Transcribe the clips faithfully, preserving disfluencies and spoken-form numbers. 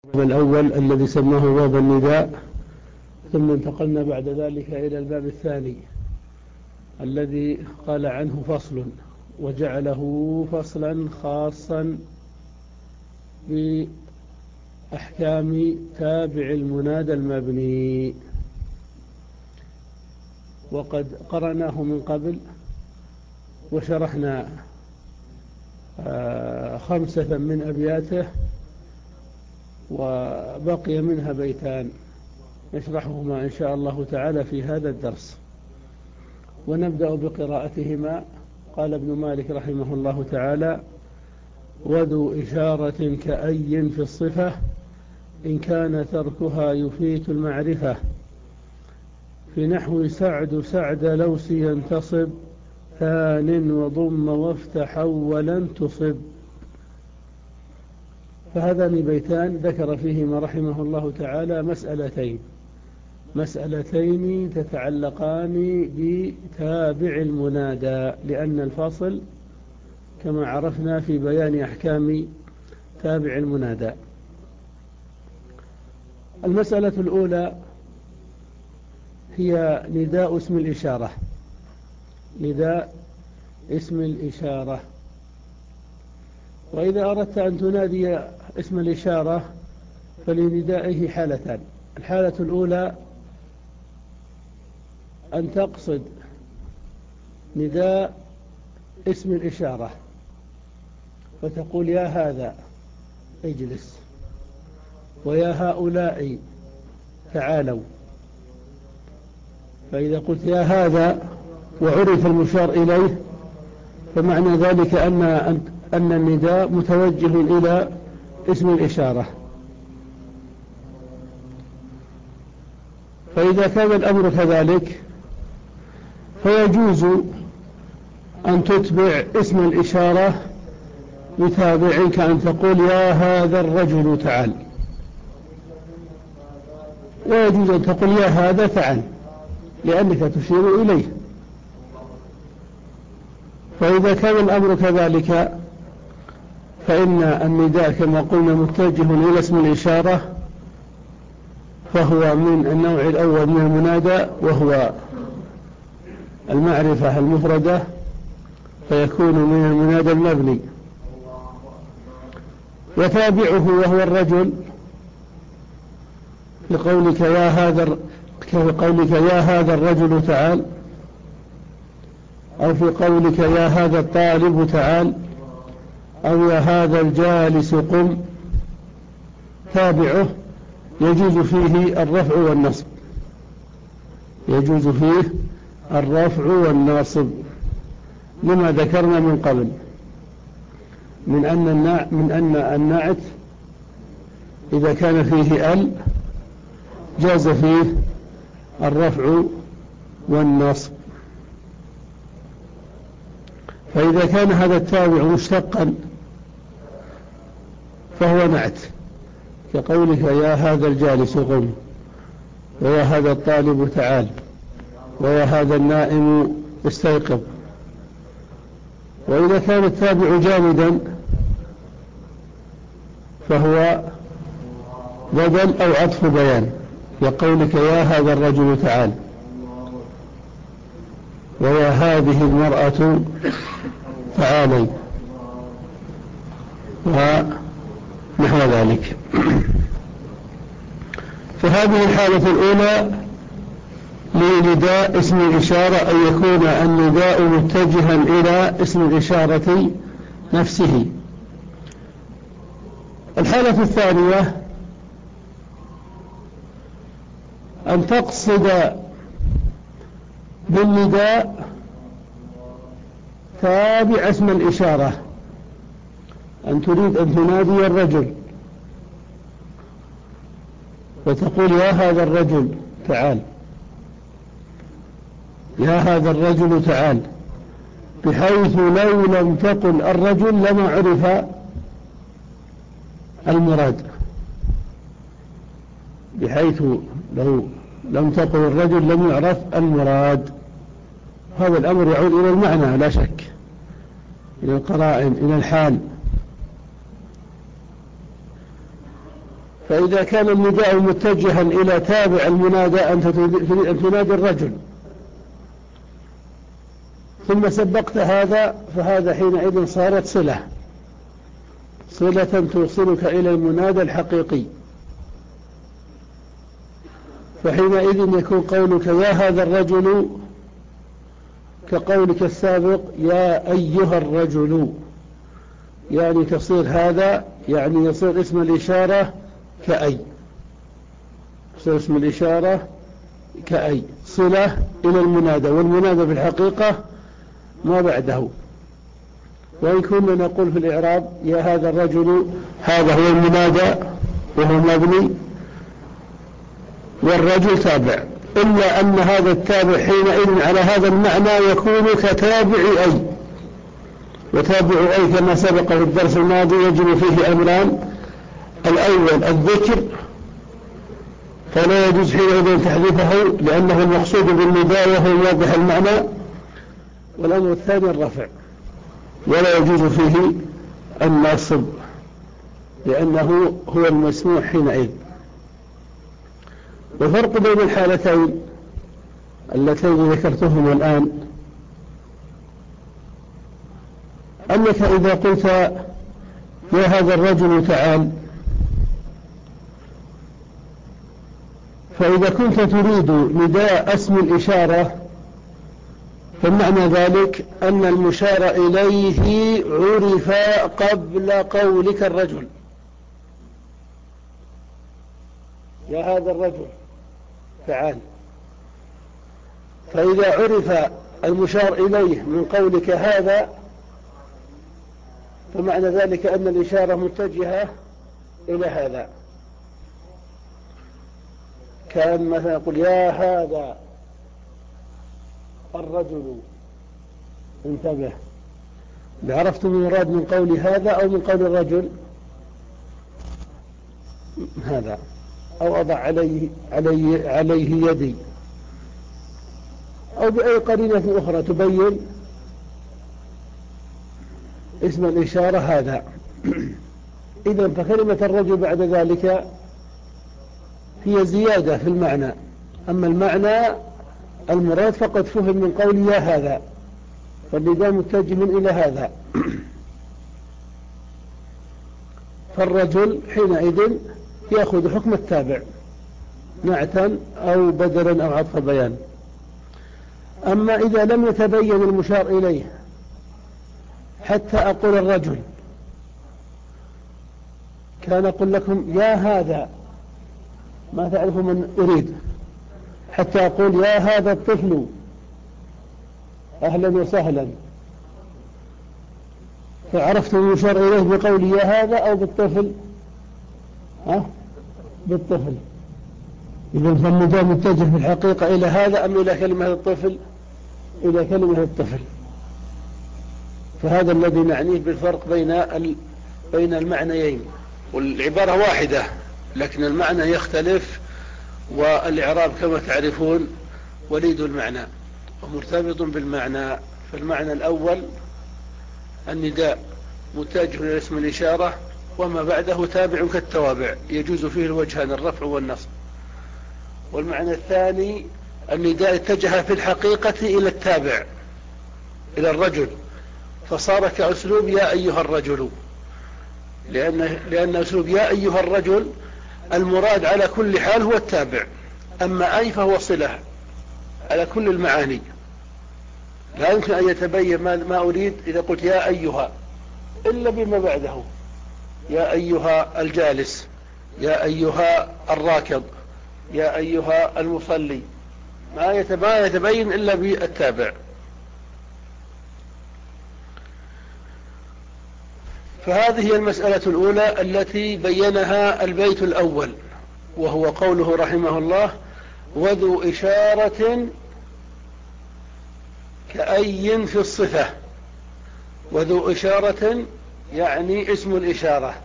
الأول الذي سماه باب النداء، ثم انتقلنا بعد ذلك إلى الباب الثاني الذي قال عنه فصل، وجعله فصلا خاصا بأحكام تابع المنادى المبني. وقد قرأناه من قبل وشرحنا خمسة من أبياته، وبقي منها بيتان نشرحهما إن شاء الله تعالى في هذا الدرس، ونبدأ بقراءتهما. قال ابن مالك رحمه الله تعالى: وذو إشارة كأي في الصفة إن كان تركها يفيت المعرفة، في نحو سعد سعد لوس ينتصب ثان وضم وافتح أولا تصب. فهذان بيتان ذكر فيهما رحمه الله تعالى مسألتين مسألتين تتعلقان بتابع المنادى، لأن الفاصل كما عرفنا في بيان أحكام تابع المنادى. المسألة الأولى هي نداء اسم الإشارة. نداء اسم الإشارة، وإذا أردت أن تنادي اسم الإشارة فلندائه حالتان. الحالة الأولى أن تقصد نداء اسم الإشارة فتقول: يا هذا اجلس، ويا هؤلاء تعالوا. فإذا قلت يا هذا وعرف المشار إليه فمعنى ذلك أن أن النداء متوجه إلى اسم الإشارة. فإذا كان الأمر كذلك فيجوز أن تتبع اسم الإشارة بتابع، كأن تقول: يا هذا الرجل تعال، ويجوز أن تقول: يا هذا تعال، لأنك تشير إليه. فإذا كان الأمر كذلك فإن النداء كما قلنا متجه إلى اسم الإشارة، فهو من النوع الأول من المنادى، وهو المعرفة المفردة، فيكون من المنادى المبني. وتابعه وهو الرجل، لقولك يا هذا كقولك يا هذا الرجل تعال، أو في قولك يا هذا الطالب تعال، أو يا هذا الجالس قم. تابعه يجوز فيه الرفع والنصب، يجوز فيه الرفع والنصب لما ذكرنا من قبل من أن النع من أن النعت إذا كان فيه ال جاز فيه الرفع والنصب. فإذا كان هذا التابع مشتقا فهو نعت، كقولك يا هذا الجالس قم، ويا هذا الطالب تعال، ويا هذا النائم استيقظ. وإذا كان التابع جامدا فهو بدل أو عطف بيان، كقولك يا هذا الرجل تعال، ويا هذه المرأة تعالي، ونحو ذلك. فهذه الحالة الأولى لنداء اسم الإشارة، أن يكون النداء متجها إلى اسم الإشارة نفسه. الحالة الثانية أن تقصد بالنداء تابع اسم الإشارة، أن تريد أن تنادي الرجل وتقول يا هذا الرجل تعال، يا هذا الرجل تعال، بحيث لو لم تقل الرجل لما عرف المراد، بحيث لو لم تقل الرجل لم يعرف المراد. هذا الأمر يعود إلى المعنى لا شك، إلى القرائن، إلى الحال. فإذا كان النداء متجها إلى تابع المنادى أنت تنادي الرجل ثم سبقت هذا، فهذا حينئذ صارت صلة صلة توصلك إلى المنادى الحقيقي. فحينئذ يكون قولك يا هذا الرجل كقولك السابق يا أيها الرجل، يعني تصير هذا يعني يصير اسم الإشارة كأي، يصير اسم الإشارة كأي صلة إلى المنادى، والمنادى في الحقيقة ما بعده. وإن كنا نقول في الإعراب يا هذا الرجل، هذا هو المنادى وهو مبني والرجل تابع، إلا أن هذا التابع حينئذ على هذا المعنى يكون كتابع أي، وتابع أي كما سبق في الدرس الماضي يجب فيه أمران: الأول الذكر فلا يجوز حينئذ تحذيفه لأنه المقصود بالنداء وهو واضح المعنى، والأمر الثاني الرفع ولا يجوز فيه النصب لأنه هو المسموع حينئذ. والفرق بين الحالتين اللتين ذكرتهما الآن أنك إذا قلت يا هذا الرجل تعال، فإذا كنت تريد نداء اسم الإشارة فمعنى ذلك أن المشار إليه عرف قبل قولك الرجل يا هذا الرجل تعال، فإذا عرف المشار إليه من قولك هذا فمعنى ذلك أن الإشارة متجهة إلى هذا. كان مثلا يقول يا هذا الرجل، انتبه، عرفتم المراد من قول هذا أو من قول الرجل هذا، أو أضع عليه, عليه, عليه يدي، أو بأي قرينة أخرى تبين اسم الإشارة هذا. إذن فكلمة الرجل بعد ذلك هي زيادة في المعنى، أما المعنى المراد فقد فهم من قول يا هذا، فالنداء متجه إلى هذا. فالرجل حينئذ يأخذ حكم التابع نعتا أو بدلا أو عطف بيان. أما إذا لم يتبين المشار إليه حتى أقول الرجل، كان أقول لكم يا هذا ما تعرف من أريد، حتى أقول يا هذا الطفل أهلا وسهلا، فعرفت المشار إليه بقولي يا هذا أو بالطفل، ها بالطفل. إذا فالنداء متجه في الحقيقة إلى هذا أم إلى كلمة الطفل؟ إلى كلمة الطفل. فهذا الذي نعنيه بالفرق بين ال... بين المعنيين، والعبارة واحدة لكن المعنى يختلف، والإعراب كما تعرفون وليد المعنى ومرتبط بالمعنى. فالمعنى الأول النداء متجه إلى اسم الإشارة وما بعده تابع كالتوابع يجوز فيه الوجهان الرفع والنصب. والمعنى الثاني النداء اتجه في الحقيقة إلى التابع إلى الرجل، فصار كأسلوب يا أيها الرجل، لأن, لأن أسلوب يا أيها الرجل المراد على كل حال هو التابع، أما أي فهو صلة على كل المعاني، لا يمكن أن يتبين ما أريد إذا قلت يا أيها إلا بما بعده، يا أيها الجالس، يا أيها الراكب، يا أيها المصلي، ما يتبين إلا بالتابع. فهذه هي المسألة الأولى التي بينها البيت الأول، وهو قوله رحمه الله وذو إشارة كأي في الصفة. وذو إشارة يعني اسم الإشارة،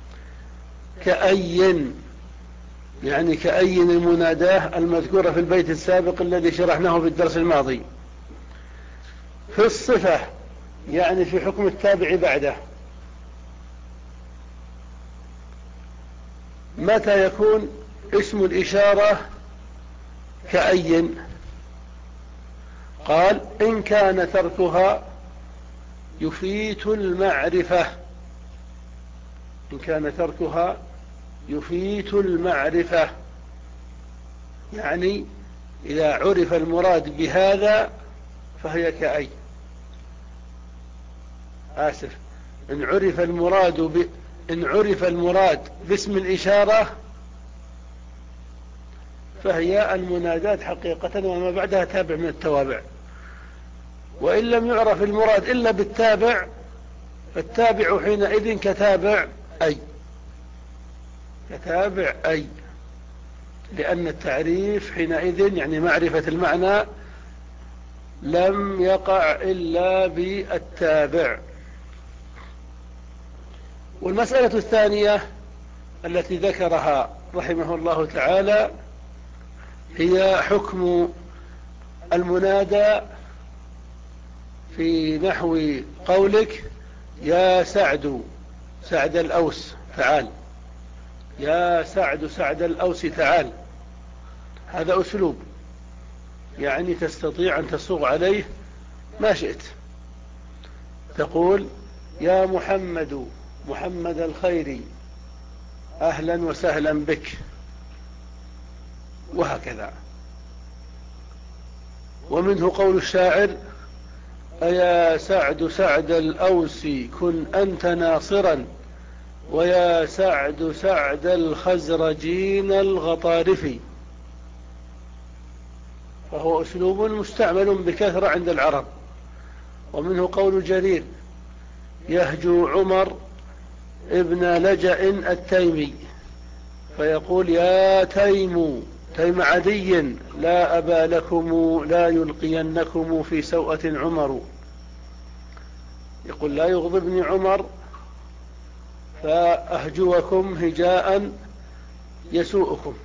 كأي يعني كأي المناداة المذكورة في البيت السابق الذي شرحناه في الدرس الماضي. في الصفة يعني في حكم التابع بعده، متى يكون اسم الإشارة كأي؟ قال إن كان تركها يفيت المعرفة، إن كان تركها يفيت المعرفة، يعني إذا عرف المراد بهذا فهي كأي. آسف، إن عرف المراد ب... إن عرف المراد باسم الإشارة فهي المنادات حقيقة وما بعدها تابع من التوابع. وإن لم يعرف المراد إلا بالتابع فالتابع حينئذ كتابع أي، كتابع أي، لأن التعريف حينئذ يعني معرفة المعنى لم يقع إلا بالتابع. والمسألة الثانية التي ذكرها رحمه الله تعالى هي حكم المنادى في نحو قولك يا سعد سعد الأوس تعال، يا سعد سعد الأوس تعال. هذا أسلوب يعني تستطيع أن تصوغ عليه ما شئت، تقول يا محمد محمد الخير أهلا وسهلا بك، وهكذا. ومنه قول الشاعر أيا سعد سعد الأوس كن أنت ناصرا، ويا سعد سعد الخزرجين الغطارف. فهو أسلوب مستعمل بكثرة عند العرب. ومنه قول جرير يهجو عمر ابن لجأ التيمي فيقول يا تيم تيم عدي لا أبا لكم لا يلقينكم في سوءة عمر. يقول لا يغضبني عمر فأهجوكم هجاء يسوءكم،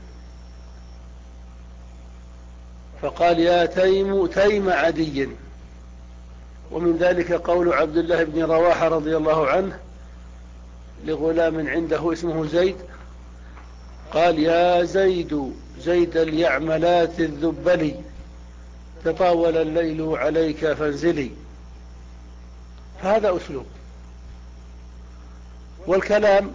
فقال يا تيم تيم عدي. ومن ذلك قول عبد الله بن رواحة رضي الله عنه لغلام عنده اسمه زيد قال يا زيد زيد اليعملات الذبلي تطاول الليل عليك فانزلي. فهذا أسلوب. والكلام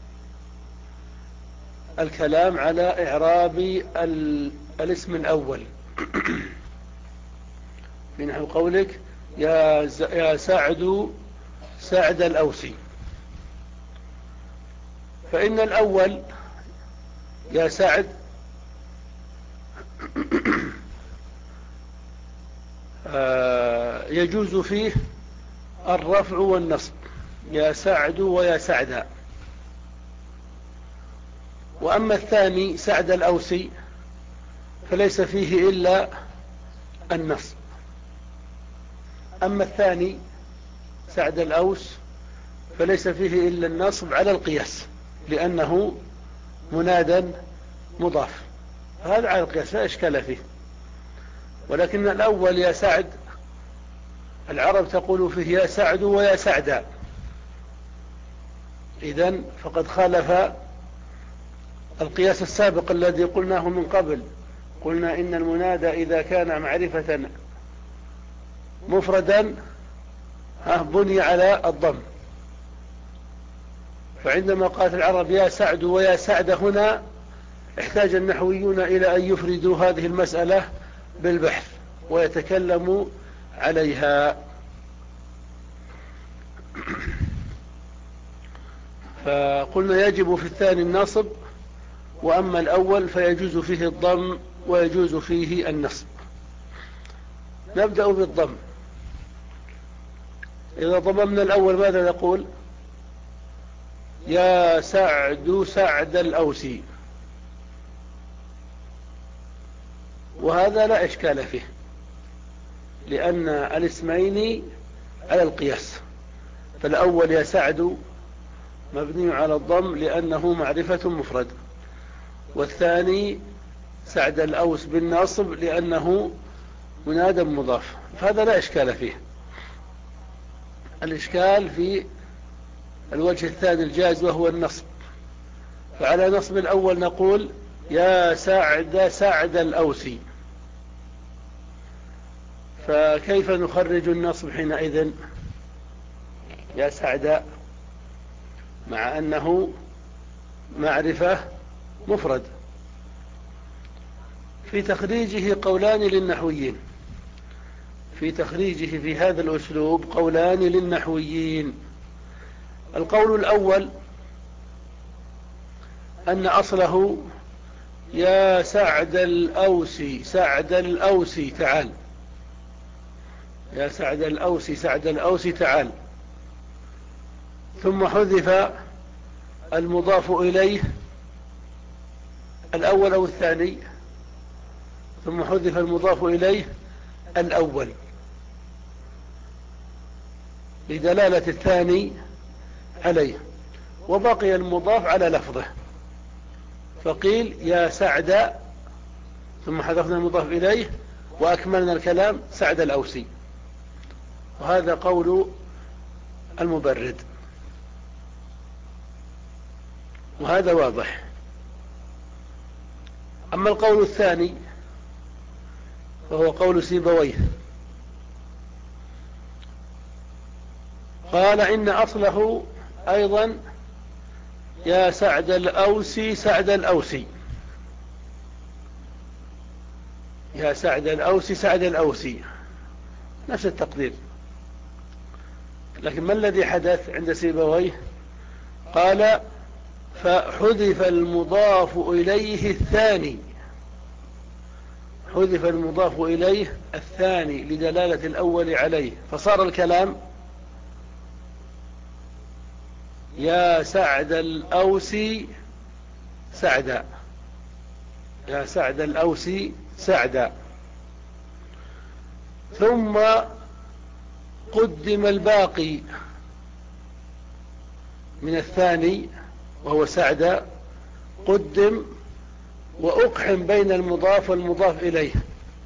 الكلام على إعراب الاسم الأول في نحو قولك يا يا سعد سعد الأوسي، فإن الأول يا سعد يجوز فيه الرفع والنصب، يا سعد ويا سعدا. وأما الثاني سعد الأوسي فليس فيه إلا النصب. أما الثاني سعد الأوس فليس فيه إلا النصب على القياس لأنه منادى مضاف، هذا على القياس لا إشكال فيه. ولكن الأول يا سعد العرب تقول فيه يا سعد ويا سعدا، إذن فقد خالف القياس السابق الذي قلناه من قبل. قلنا إن المنادى إذا كان معرفة مفردا بني على الضم، فعندما قالت العرب يا سعد ويا سعد هنا احتاج النحويون إلى أن يفردوا هذه المسألة بالبحث ويتكلموا عليها. فقلنا يجب في الثاني النصب، وأما الأول فيجوز فيه الضم ويجوز فيه النصب. نبدأ بالضم. إذا ضممنا الأول ماذا نقول؟ يا سعد سعد الأوسي، وهذا لا إشكال فيه لأن الاسمين على القياس. فالأول يا سعد مبني على الضم لأنه معرفة مفرد، والثاني سعد الأوس بالنصب لأنه منادى مضاف، فهذا لا إشكال فيه. الإشكال في الوجه الثاني الجائز وهو النصب. فعلى نصب الأول نقول يا سعد سعد الأوسي. فكيف نخرج النصب حينئذ؟ يا سعد مع أنه معرفة مفرد. في تخريجه قولان للنحويين، في تخريجه في هذا الأسلوب قولان للنحويين. القول الأول أن أصله يا سعد الأوسي سعد الأوسي تعال، يا سعد الأوسي سعد الأوسي تعال، ثم حذف المضاف إليه الأول أو الثاني، ثم حذف المضاف إليه الأول لدلالة الثاني عليه، وبقي المضاف على لفظه، فقيل يا سعد ثم حذفنا المضاف إليه وأكملنا الكلام سعد الأوسي. وهذا قول المبرد، وهذا واضح. أما القول الثاني فهو قول سيبويه، قال إن أصله أيضا يا سعد الأوسي سعد الأوسي، يا سعد الأوسي سعد الأوسي، نفس التقدير. لكن ما الذي حدث عند سيبويه؟ قال فحذف المضاف إليه الثاني، حذف المضاف إليه الثاني لدلالة الأول عليه، فصار الكلام يا سعد الأوسي سعدا، يا سعد الأوسي سعدا. ثم قدم الباقي من الثاني وهو سعدا، قدم وأقحم بين المضاف والمضاف إليه،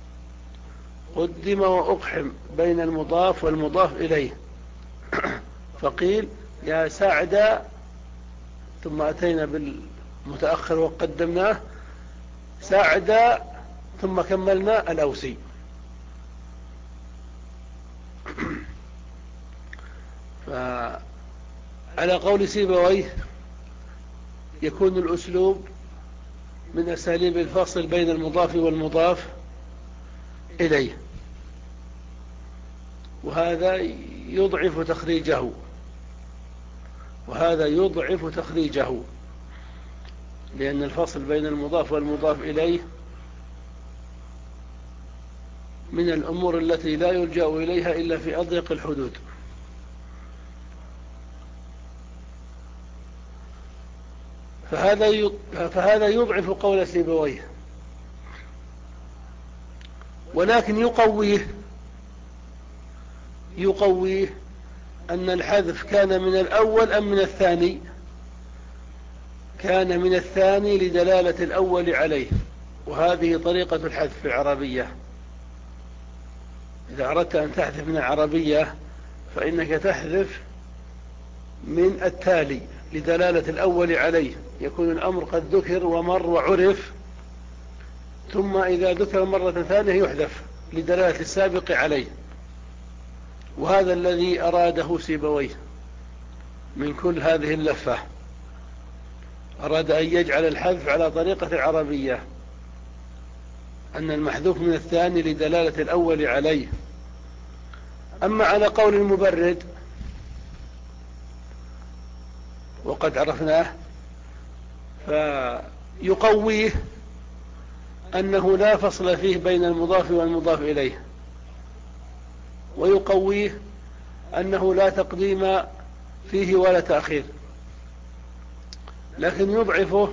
قدم وأقحم بين المضاف والمضاف إليه، فقيل يا سعد، ثم أتينا بالمتأخر وقدمناه سعد، ثم كملنا الأوسي. فعلى قول سيبويه يكون الأسلوب من أساليب الفصل بين المضاف والمضاف إليه، وهذا يضعف تخريجه، وهذا يضعف تخريجه، لأن الفصل بين المضاف والمضاف إليه من الأمور التي لا يلجأ إليها إلا في أضيق الحدود. فهذا فهذا يضعف قول سيبويه، ولكن يقويه يقويه أن الحذف كان من الأول أم من الثاني؟ كان من الثاني لدلالة الأول عليه، وهذه طريقة الحذف في العربية. إذا أردت أن تحذف من العربية فإنك تحذف من التالي لدلالة الأول عليه، يكون الأمر قد ذكر ومر وعرف، ثم إذا ذكر مرة ثانية يحذف لدلالة السابق عليه. وهذا الذي أراده سيبويه من كل هذه اللفة، أراد أن يجعل الحذف على طريقة العربية، أن المحذوف من الثاني لدلالة الأول عليه. أما على قول المبرد وقد عرفناه، فيقويه أنه لا فصل فيه بين المضاف والمضاف إليه، ويقويه أنه لا تقديم فيه ولا تأخير، لكن يضعفه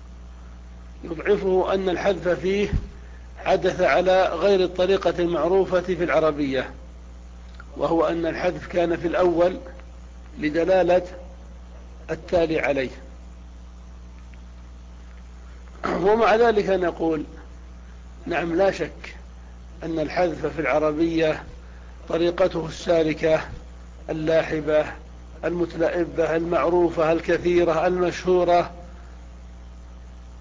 يضعفه أن الحذف فيه حدث على غير الطريقة المعروفة في العربية، وهو أن الحذف كان في الأول لدلالة التالي عليه. ومع ذلك نقول نعم، لا شك أن الحذف في العربية طريقته السالكة اللاحبة المتلائبة المعروفة الكثيرة المشهورة،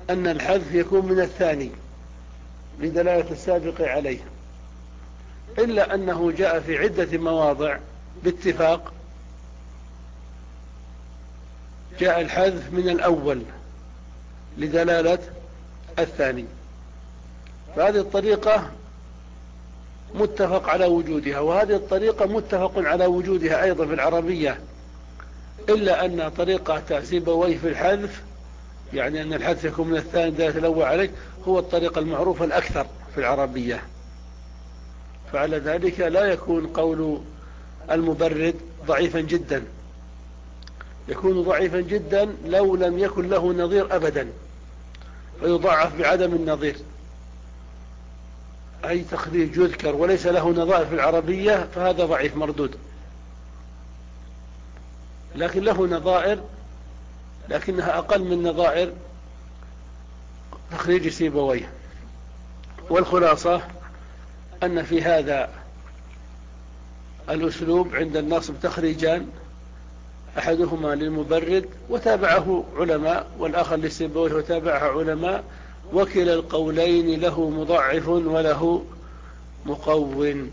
أن الحذف يكون من الثاني لدلالة السابق عليه، إلا أنه جاء في عدة مواضع باتفاق جاء الحذف من الأول لدلالة الثاني. فهذه الطريقة متفق على وجودها، وهذه الطريقة متفق على وجودها أيضا في العربية، إلا أن طريقة سيبويه في الحذف، يعني أن الحذف يكون من الثاني دلالة الأول عليه، هو الطريقة المعروفة الأكثر في العربية. فعلى ذلك لا يكون قول المبرد ضعيفا جدا، يكون ضعيفا جدا لو لم يكن له نظير أبدا، فيضاعف بعدم النظير. أي تخريج يذكر وليس له نظائر في العربية فهذا ضعيف مردود، لكن له نظائر لكنها أقل من نظائر تخريج سيبويه. والخلاصة أن في هذا الأسلوب عند النصب تخريجان، أحدهما للمبرد وتابعه علماء، والآخر لسيبويه وتابعه علماء، وكلا القولين له مضاعف وله مقوٍ.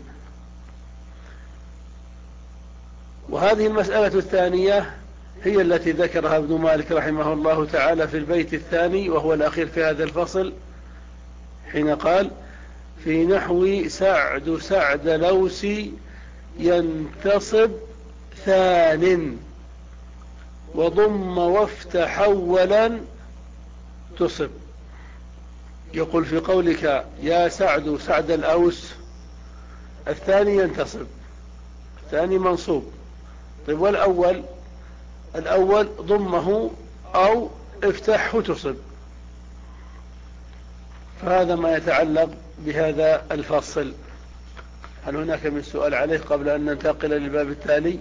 وهذه المسألة الثانية هي التي ذكرها ابن مالك رحمه الله تعالى في البيت الثاني وهو الأخير في هذا الفصل، حين قال: في نحو سعد سعد لوسي ينتصب ثان وضم وافتح أولا تصب. يقول في قولك يا سعد سعد الأوس، الثاني ينتصب، الثاني منصوب. طيب والأول؟ الأول ضمه أو افتحه تصب. فهذا ما يتعلق بهذا الفصل. هل هناك من سؤال عليه قبل أن ننتقل للباب التالي؟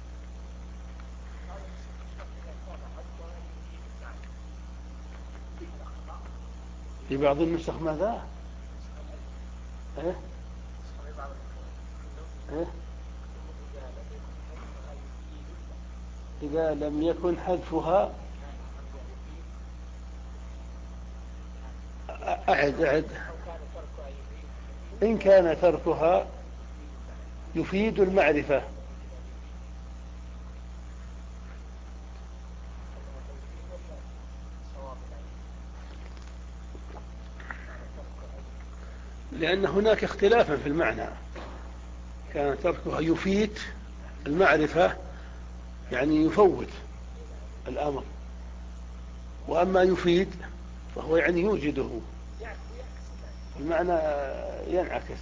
في بعض النسخ ماذا؟ إيه؟ إيه؟ إذا لم يكن حذفها أعد أعد إن كان تركها يفيد المعرفة. لأن هناك اختلافا في المعنى، كان تركها يفيد المعرفة يعني يفوت الأمر، وأما يفيد فهو يعني يوجده، المعنى ينعكس،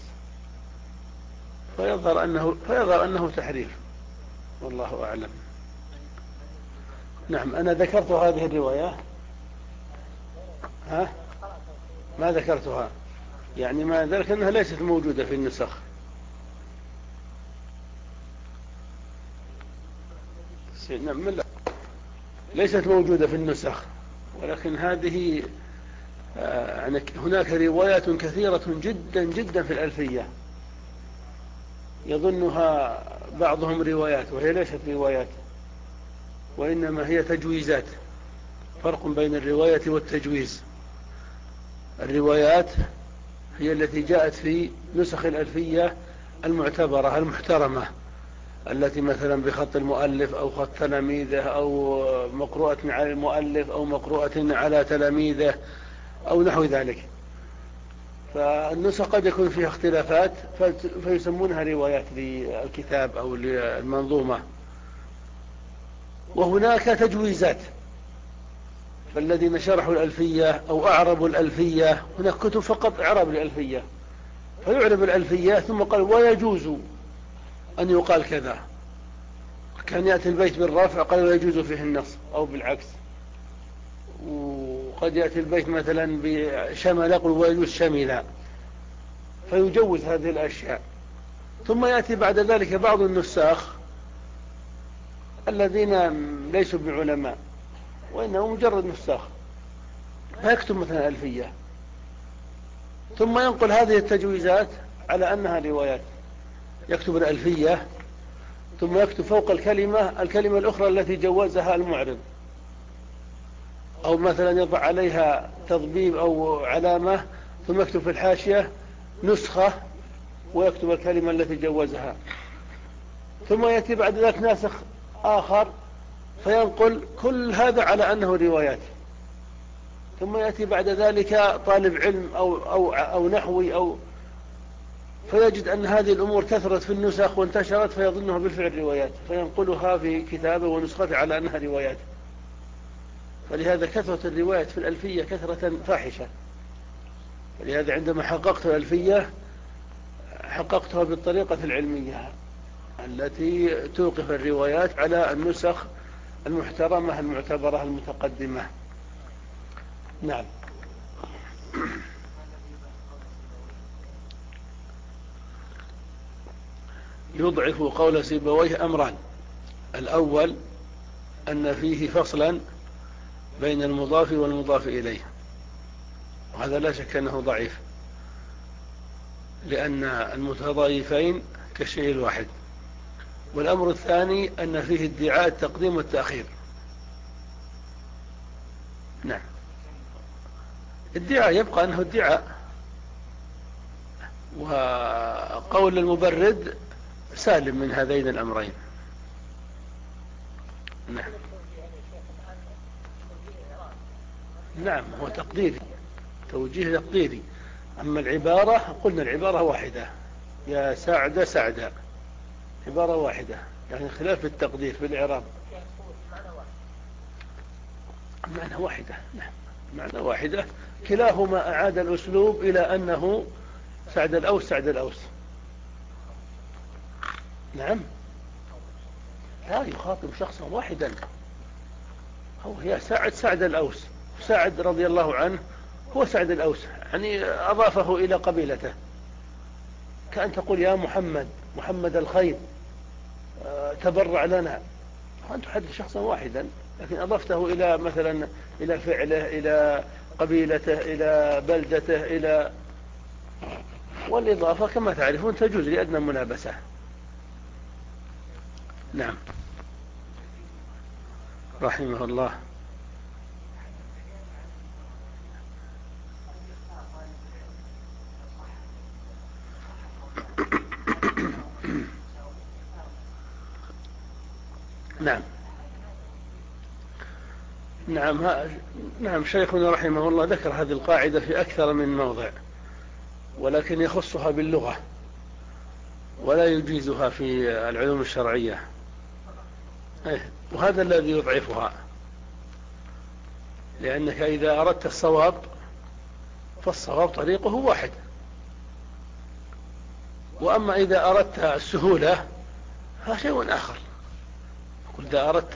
فيظهر أنه, فيظهر أنه تحريف، والله أعلم. نعم، أنا ذكرت هذه الرواية. ها؟ ما ذكرتها، يعني ما ذلك أنها ليست موجودة في النسخ. نعم، لا ليست موجودة في النسخ، ولكن هذه يعني هناك روايات كثيرة جدا جدا في الألفية يظنها بعضهم روايات وهي ليست روايات، وإنما هي تجويزات. فرق بين الرواية والتجويز. الروايات هي التي جاءت في نسخ الألفية المعتبرة المحترمة، التي مثلا بخط المؤلف أو خط تلاميذه أو مقروءة على المؤلف أو مقروءة على تلاميذه أو نحو ذلك. فالنسخ قد يكون فيها اختلافات فيسمونها روايات للكتاب أو للمنظومة. وهناك تجويزات، فالذين شرحوا الألفية أو أعربوا الألفية، هناك كتب فقط إعراب الألفية، فيعرب الألفية ثم قال ويجوز أن يقال كذا. كان يأتي البيت بالرفع قال ويجوز فيه النصب أو بالعكس، وقد يأتي البيت مثلا بشمل يقول ويجوز شملا، فيجوز هذه الأشياء. ثم يأتي بعد ذلك بعض النساخ الذين ليسوا بعلماء وإنه مجرد نساخ، فيكتب مثلا ألفية ثم ينقل هذه التجويزات على أنها روايات، يكتب الألفية ثم يكتب فوق الكلمة الكلمة الأخرى التي جوزها المعرب، أو مثلا يضع عليها تضبيب أو علامة ثم يكتب في الحاشية نسخة ويكتب الكلمة التي جوزها، ثم يأتي بعد ذلك ناسخ آخر فينقل كل هذا على أنه روايات، ثم يأتي بعد ذلك طالب علم أو, أو, أو نحوي أو فيجد أن هذه الأمور كثرت في النسخ وانتشرت فيظنها بالفعل روايات فينقلها في كتابه ونسخته على أنها روايات. فلهذا كثرة الروايات في الألفية كثرة فاحشة. ولهذا عندما حققت الألفية حققتها بالطريقة العلمية التي توقف الروايات على النسخ المحترمة المعتبرة المتقدمة. نعم. يضعف قول سيبويه أمران: الأول أن فيه فصلا بين المضاف والمضاف إليه، وهذا لا شك أنه ضعيف، لأن المتضايفين كالشيء الواحد. والأمر الثاني أن فيه ادعاء التقديم والتأخير. نعم، ادعاء يبقى أنه ادعاء، وقول المبرد سالم من هذين الأمرين. نعم. نعم، هو تقديري، توجيه تقديري. أما العبارة قلنا العبارة واحدة، يا سعد سعد، عبارة واحدة، يعني خلاف التقدير في الإعراب. معنى واحدة. نعم، معنى واحدة، كلاهما أعاد الأسلوب إلى أنه سعد الأوس سعد الأوس. نعم، لا يخاطب شخصا واحدا، هو يا سعد سعد الأوس، سعد رضي الله عنه هو سعد الأوس، يعني أضافه إلى قبيلته، كأن تقول يا محمد محمد الخير تبرع لنا، وأنت تحدث شخصا واحدا، لكن أضفته إلى مثلا إلى فعله، إلى قبيلته، إلى بلدته، إلى والإضافة كما تعرفون تجوز لأدنى منابسة. نعم، رحمه الله. نعم. نعم نعم شيخنا رحمه الله ذكر هذه القاعدة في أكثر من موضع، ولكن يخصها باللغة ولا يجيزها في العلوم الشرعية، وهذا الذي يضعفها، لأنك إذا أردت الصواب فالصواب طريقه واحد، وأما إذا أردت السهولة فشيء آخر. إذا أردت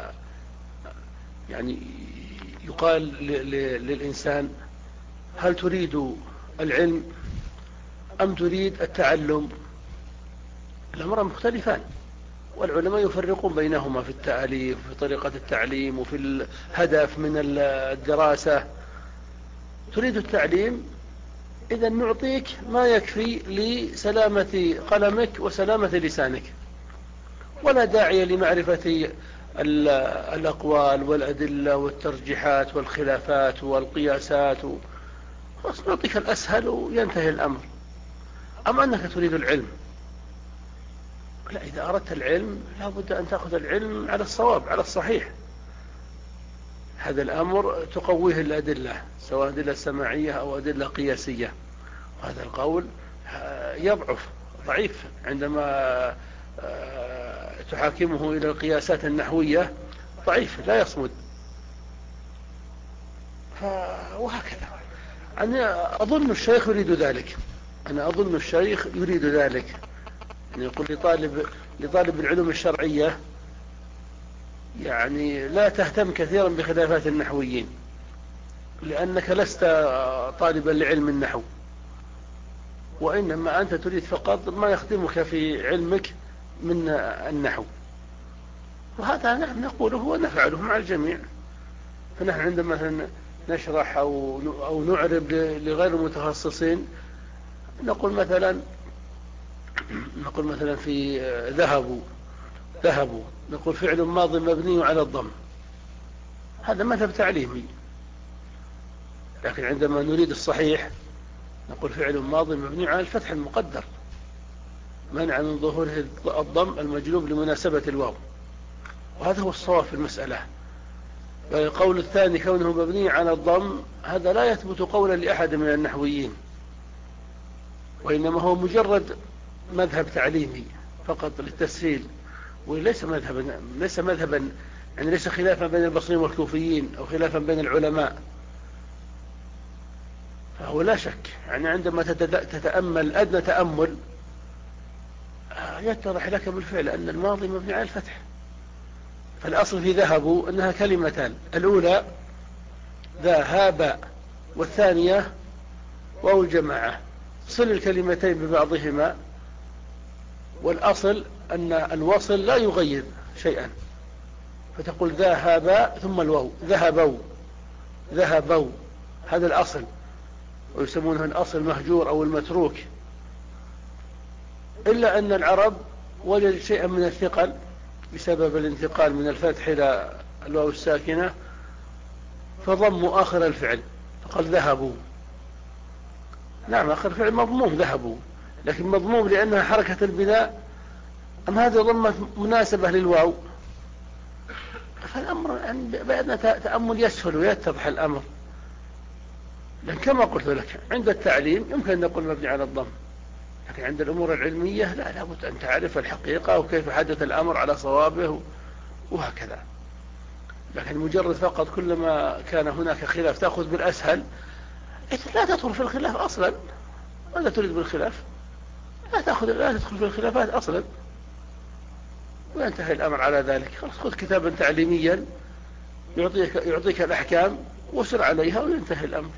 يعني يقال للإنسان هل تريد العلم أم تريد التعلم؟ الأمر مختلفان، والعلماء يفرقون بينهما في التأليف وفي طريقة التعليم وفي الهدف من الدراسة. تريد التعليم، إذا نعطيك ما يكفي لسلامة قلمك وسلامة لسانك، ولا داعي لمعرفة الأقوال والأدلة والترجيحات والخلافات والقياسات، نعطيك الأسهل وينتهي الأمر. أما أنك تريد العلم، لا، إذا أردت العلم لا بد أن تأخذ العلم على الصواب على الصحيح. هذا الأمر تقويه الأدلة، سواء أدلة سماعية أو أدلة قياسية، وهذا القول يضعف ضعيف عندما تحاكمه إلى القياسات النحوية، ضعيف لا يصمد. وهكذا أنا أظن الشيخ يريد ذلك، أنا أظن الشيخ يريد ذلك، يعني يقول لطالب لطالب العلوم الشرعية يعني لا تهتم كثيرا بخلافات النحويين، لأنك لست طالبا لعلم النحو، وإنما أنت تريد فقط ما يخدمك في علمك من النحو. وهذا نحن نقوله ونفعله مع الجميع. فنحن عندما نشرح أو أو نعرب لغير المتخصصين نقول مثلا نقول مثلا في ذهبوا ذهبوا نقول فعل ماض مبني على الضم، هذا مذهب تعليمي. لكن عندما نريد الصحيح نقول فعل ماضي مبني على الفتح المقدر منع من ظهوره الضم المجلوب لمناسبة الواو، وهذا هو الصواب في المسألة. القول الثاني كونه مبني على الضم هذا لا يثبت قولا لأحد من النحويين، وإنما هو مجرد مذهب تعليمي فقط للتسهيل، وليس مذهبا ليس مذهبا يعني ليس خلافا بين البصريين والكوفيين أو خلافا بين العلماء. فهو لا شك يعني عندما تتأمل أدنى تأمل يتضح لك بالفعل أن الماضي مبني على الفتح. فالأصل في ذهبوا أنها كلمتان، الأولى ذهب والثانية واو الجماعة، صل الكلمتين ببعضهما، والأصل أن الوصل لا يغير شيئا، فتقول ذهب ثم الواو ذهبوا ذهبوا، هذا الأصل، ويسمونه الأصل المهجور أو المتروك. إلا أن العرب وجد شيئا من الثقل بسبب الانتقال من الفتح إلى الواو الساكنة، فضموا آخر الفعل فقال ذهبوا. نعم آخر الفعل مضموم ذهبوا، لكن مضموم لأنها حركة البناء، أم هذه ضمة مناسبة للواو. فالأمر بأن تأمل يسهل ويتضح الأمر. لكن كما قلت لك عند التعليم يمكن أن نقول مبني على الضم، لكن عند الأمور العلمية لا، لابد أن تعرف الحقيقة وكيف حدث الأمر على صوابه وهكذا. لكن مجرد فقط كلما كان هناك خلاف تأخذ بالأسهل، لا تدخل في الخلاف أصلا. ماذا تريد بالخلاف؟ لا تأخذ لا تدخل في الخلافات أصلا، وينتهي الأمر على ذلك. خلاص خذ كتابا تعليميا يعطيك يعطيك الأحكام وسر عليها وينتهي الأمر.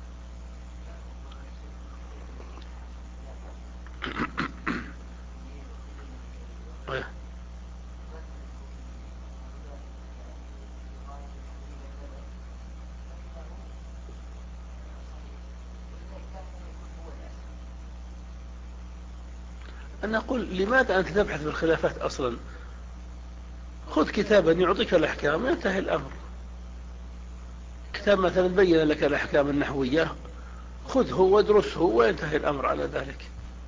أنا أقول لماذا أنت تبحث في الخلافات أصلا؟ خذ كتابا يعطيك الأحكام وينتهي الأمر. كتاب مثلا بين لك الأحكام النحوية، خذه وادرسه وينتهي الأمر على ذلك.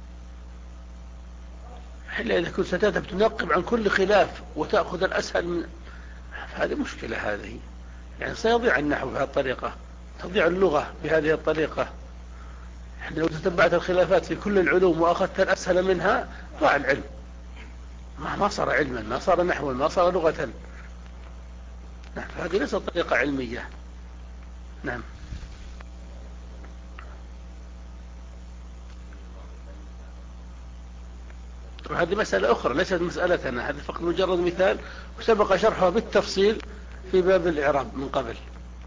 إلا إذا كنت ستذهب تنقب عن كل خلاف وتأخذ الأسهل من، هذه مشكلة. هذه يعني سيضيع النحو بهذه الطريقة، تضيع اللغة بهذه الطريقة. يعني لو تتبعت الخلافات في كل العلوم وأخذت الأسهل منها ضاع العلم، ما صار علما، ما صار نحوا، ما صار لغة. نعم هذه ليست طريقة علمية. نعم وهذه مسألة أخرى ليست مسألتنا، هذا فقط مجرد مثال وسبق شرحها بالتفصيل في باب الإعراب من قبل.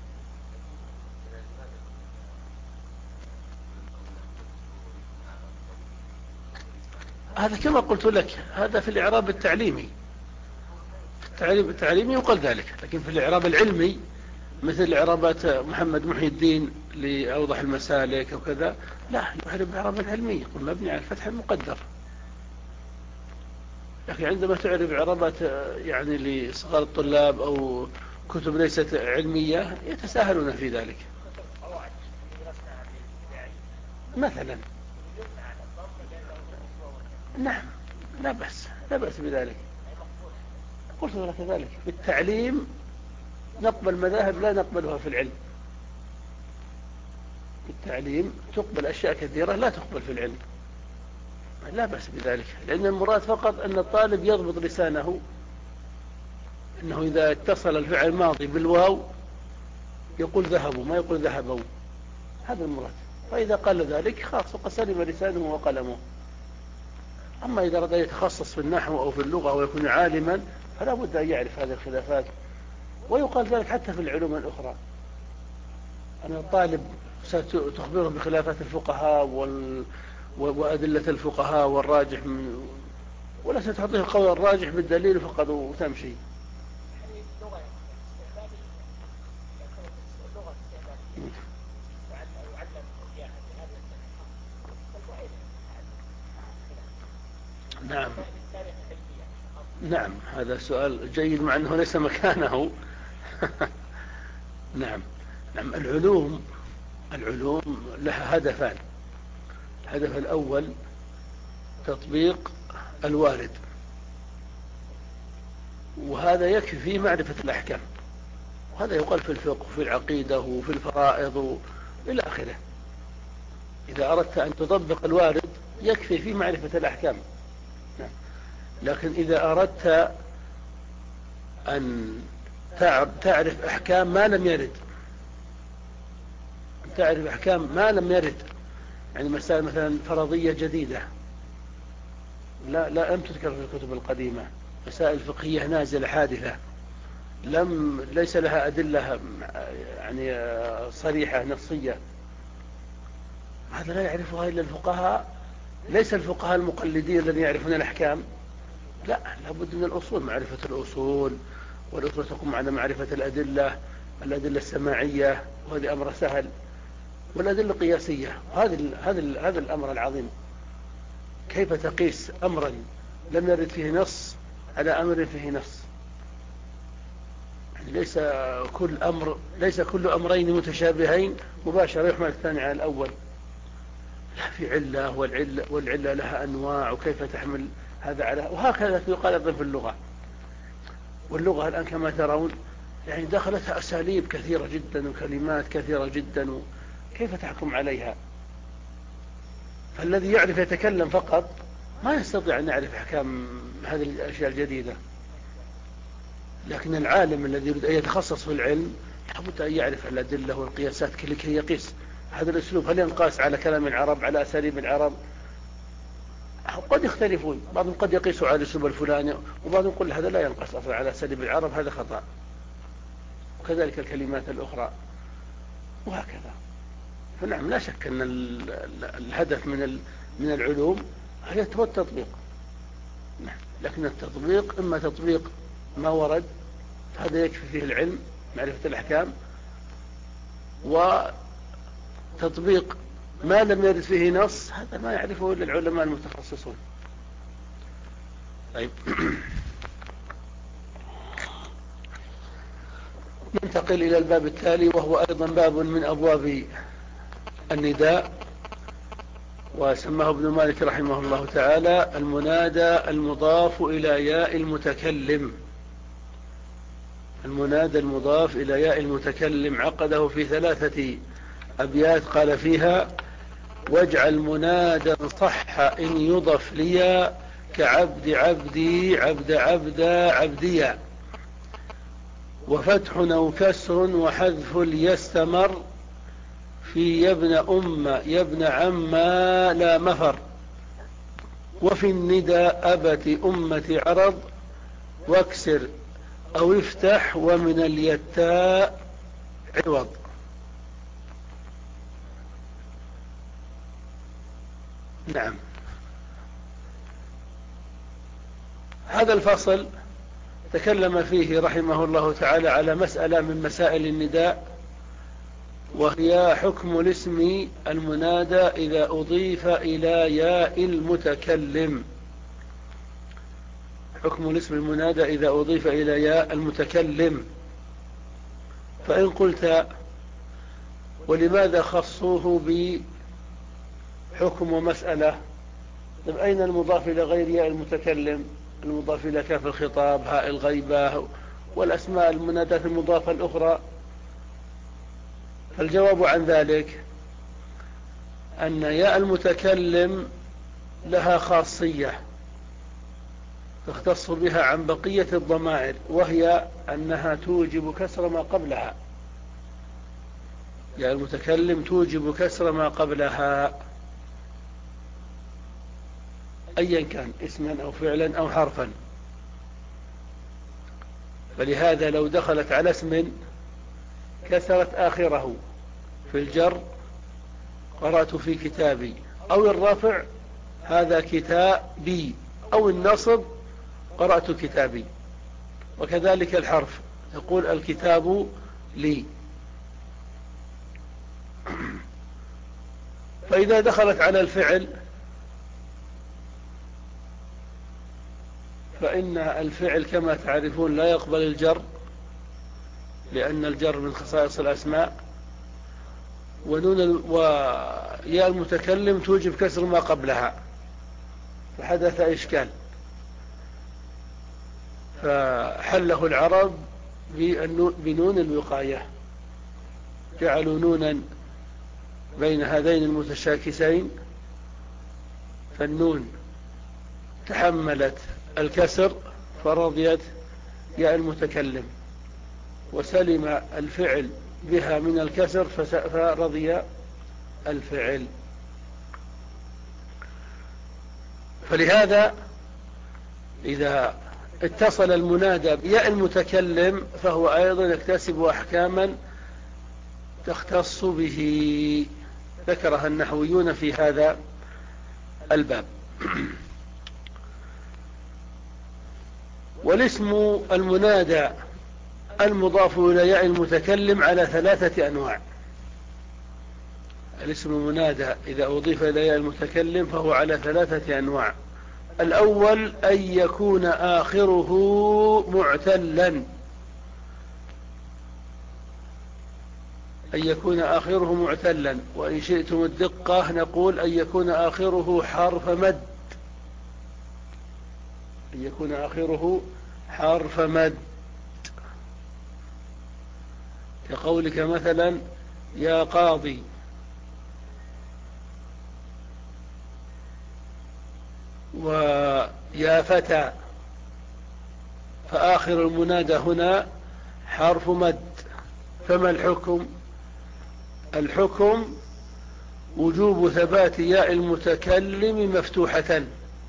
هذا كما قلت لك هذا في الإعراب التعليمي، في التعليم التعليمي يقال ذلك، لكن في الإعراب العلمي مثل إعرابات محمد محي الدين لأوضح المسالك وكذا لا، يعرب إعرابا علمي يقول مبني على الفتح المقدر. لكن عندما تعرف إعرابات يعني لصغار الطلاب أو كتب ليست علمية يتساهلون في ذلك مثلا. نعم لا بأس لا بأس بذلك. قلت لك ذلك في التعليم نقبل مذاهب لا نقبلها في العلم. في التعليم تقبل أشياء كثيرة لا تقبل في العلم، لا بأس بذلك، لأن المراد فقط أن الطالب يضبط لسانه أنه إذا اتصل الفعل الماضي بالواو يقول ذهبوا ما يقول ذهبوا، هذا المراد. فإذا قال ذلك خلاص وقد سلم لسانه وقلمه. أما إذا أراد يتخصص في النحو أو في اللغة ويكون عالما فلا بد أن يعرف هذه الخلافات. ويقال ذلك حتى في العلوم الأخرى، أن الطالب ستخبره بخلافات الفقهاء وال... وأدلة الفقهاء والراجح من... ولا ستعطيه القول الراجح بالدليل فقط وتمشي. نعم نعم هذا سؤال جيد مع أنه ليس مكانه نعم. نعم. العلوم العلوم لها هدفان. الهدف الأول تطبيق الوارد، وهذا يكفي فيه معرفة الأحكام، وهذا يقال في الفقه وفي العقيدة وفي الفرائض إلى آخره. إذا أردت أن تطبق الوارد يكفي فيه معرفة الأحكام. نعم. لكن إذا أردت أن تعرف أحكام ما لم يرد، تعرف أحكام ما لم يرد، يعني مسائل مثلا فرضية جديدة لا لا لم تذكر في الكتب القديمة، مسائل فقهية نازلة حادثة لم ليس لها أدلة يعني صريحة نصية، هذا لا يعرفها إلا الفقهاء. ليس الفقهاء المقلدين الذين يعرفون الأحكام، لا، لابد من الأصول، معرفة الأصول، والأصول تقوم على معرفة الأدلة، الأدلة السماعية، وهذا أمر سهل، والأدلة القياسية، هذا هذا هذا الأمر العظيم. كيف تقيس أمرا لم يرد فيه نص على أمر فيه نص؟ يعني ليس كل أمر ليس كل أمرين متشابهين مباشرة يحمل الثاني على الأول، لا، في علة، والعلة, والعلة لها أنواع، وكيف تحمل هذا على، وهكذا يقال أيضا في اللغة. واللغة الآن كما ترون يعني دخلتها أساليب كثيرة جدا وكلمات كثيرة جدا، كيف تحكم عليها؟ فالذي يعرف يتكلم فقط ما يستطيع أن يعرف أحكام هذه الأشياء الجديدة، لكن العالم الذي يريد أن يتخصص في العلم لابد أن يعرف الأدلة والقياسات كي يقيس هذا الأسلوب هل ينقاس على كلام العرب، على أساليب العرب. قد يختلفون، بعضهم قد يقيسوا على الأسلوب الفلاني، وبعضهم يقول هذا لا ينقاس أصلا على أساليب العرب، هذا خطأ، وكذلك الكلمات الأخرى، وهكذا. فنعم، لا شك أن الهدف من من العلوم هي التطبيق. لكن التطبيق إما تطبيق ما ورد، هذا يكفي فيه العلم معرفة الأحكام، وتطبيق ما لم يرد فيه نص، هذا ما يعرفه إلا العلماء المتخصصون. طيب. ننتقل إلى الباب التالي، وهو أيضا باب من أبواب النداء، وسماه ابن مالك رحمه الله تعالى المنادى المضاف إلى ياء المتكلم. المنادى المضاف إلى ياء المتكلم عقده في ثلاثة أبيات، قال فيها: واجعل منادا صح إن يضف لي كعبد عبدي عبد عبدا عبديا، وفتح أو كسر وحذف ليستمر في يبن أم يبن عما لا مفر، وفي الندى أبت أمة عرض واكسر أو افتح ومن اليتاء عوض. نعم. هذا الفصل تكلم فيه رحمه الله تعالى على مسألة من مسائل النداء، وهي حكم الاسم المنادى إذا أضيف إلى ياء المتكلم. حكم الاسم المنادى إذا أضيف إلى ياء المتكلم. فإن قلت ولماذا خصوه بحكم ومسألة؟ طيب أين المضاف إلى غير ياء المتكلم؟ المضاف إلى كاف الخطاب، هاء الغيبة، والأسماء المنادات المضافة الأخرى. فالجواب عن ذلك أن ياء المتكلم لها خاصية تختص بها عن بقية الضمائر، وهي أنها توجب كسر ما قبلها. ياء المتكلم توجب كسر ما قبلها أيا كان، اسما أو فعلا أو حرفا. فلهذا لو دخلت على اسم كسرت آخره في الجر قرأت في كتابي، أو الرفع هذا كتابي، أو النصب قرأت كتابي، وكذلك الحرف تقول الكتاب لي. فإذا دخلت على الفعل فإن الفعل كما تعرفون لا يقبل الجر، لأن الجر من خصائص الأسماء، ونون وياء المتكلم توجب كسر ما قبلها، فحدث إشكال، فحله العرب بنون الوقاية، جعلوا نونا بين هذين المتشاكسين، فالنون تحملت الكسر فرضيت ياء المتكلم، وسلم الفعل بها من الكسر فرضي الفعل. فلهذا إذا اتصل المنادى بياء المتكلم فهو أيضا يكتسب أحكاما تختص به، ذكرها النحويون في هذا الباب. والاسم المنادى المضاف إلى ياء المتكلم على ثلاثة أنواع. الاسم المنادى إذا أضيف إلى ياء المتكلم فهو على ثلاثة أنواع. الأول أن يكون آخره معتلا، أن يكون آخره معتلا، وإن شئتم الدقة نقول أن يكون آخره حرف مد، أن يكون آخره حرف مد، كقولك مثلا يا قاضي، ويا فتى، فآخر المنادى هنا حرف مد. فما الحكم؟ الحكم وجوب ثبات ياء المتكلم مفتوحة،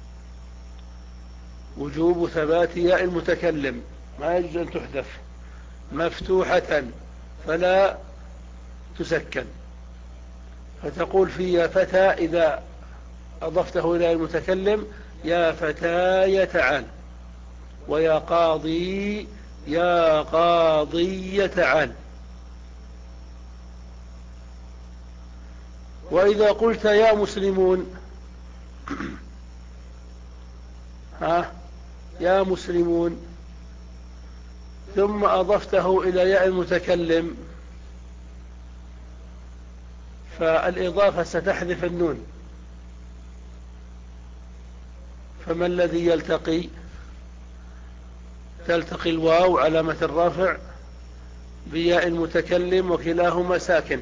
وجوب ثبات ياء المتكلم، ما يجوز أن تحذف، مفتوحة فلا تسكن. فتقول في يا فتى إذا أضفته إلى المتكلم يا فتاي تعال، ويا قاضي يا قاضي تعال. وإذا قلت يا مسلمون ها يا مسلمون ثم أضفته إلى ياء المتكلم فالإضافة ستحذف النون، فما الذي يلتقي؟ تلتقي الواو علامة الرفع بياء المتكلم وكلاهما ساكن.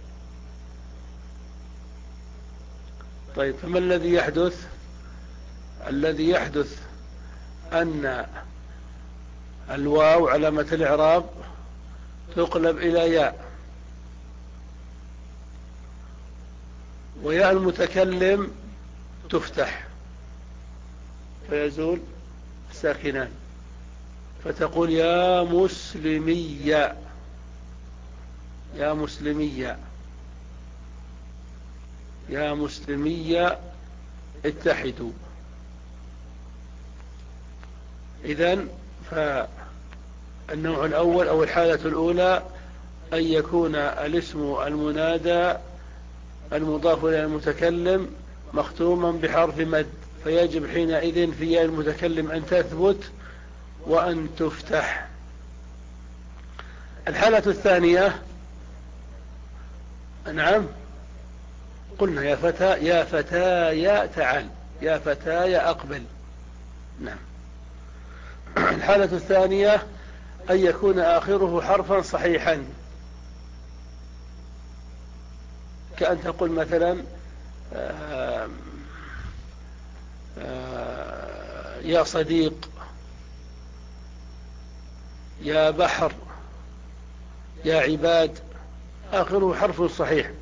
طيب فما الذي يحدث؟ الذي يحدث أن الواو علامة الإعراب تقلب إلى ياء، وياء المتكلم تفتح فيزول ساكنان، فتقول يا مسلمية، يا مسلمية، يا مسلمية اتحدوا. إذن فالنوع الأول أو الحالة الأولى أن يكون الاسم المنادى المضاف إلى المتكلم مختوما بحرف مد، فيجب حينئذ في ياء المتكلم أن تثبت وأن تفتح. الحالة الثانية، نعم قلنا يا فتى يا فتايا تعال، يا فتايا أقبل، نعم. الحالة الثانية أن يكون آخره حرفا صحيحا، كأن تقول مثلا آآ آآ يا صديق، يا بحر، يا عباد، آخره حرف صحيح.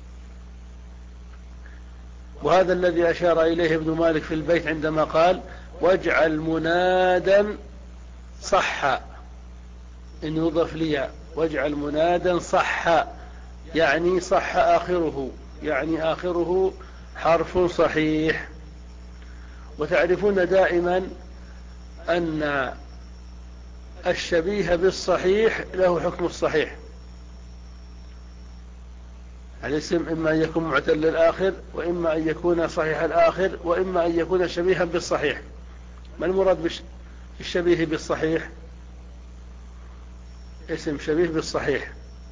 وهذا الذي أشار إليه ابن مالك في البيت عندما قال واجعل منادا صحا، إن يضف لي واجعل منادا صحا، يعني صح آخره، يعني آخره حرف صحيح. وتعرفون دائما أن الشبيه بالصحيح له حكم الصحيح. الاسم إما أن يكون معتل الآخر، وإما أن يكون صحيح الآخر، وإما أن يكون شبيها بالصحيح. ما المراد بالشبيه بالصحيح؟ اسم شبيه بالصحيح.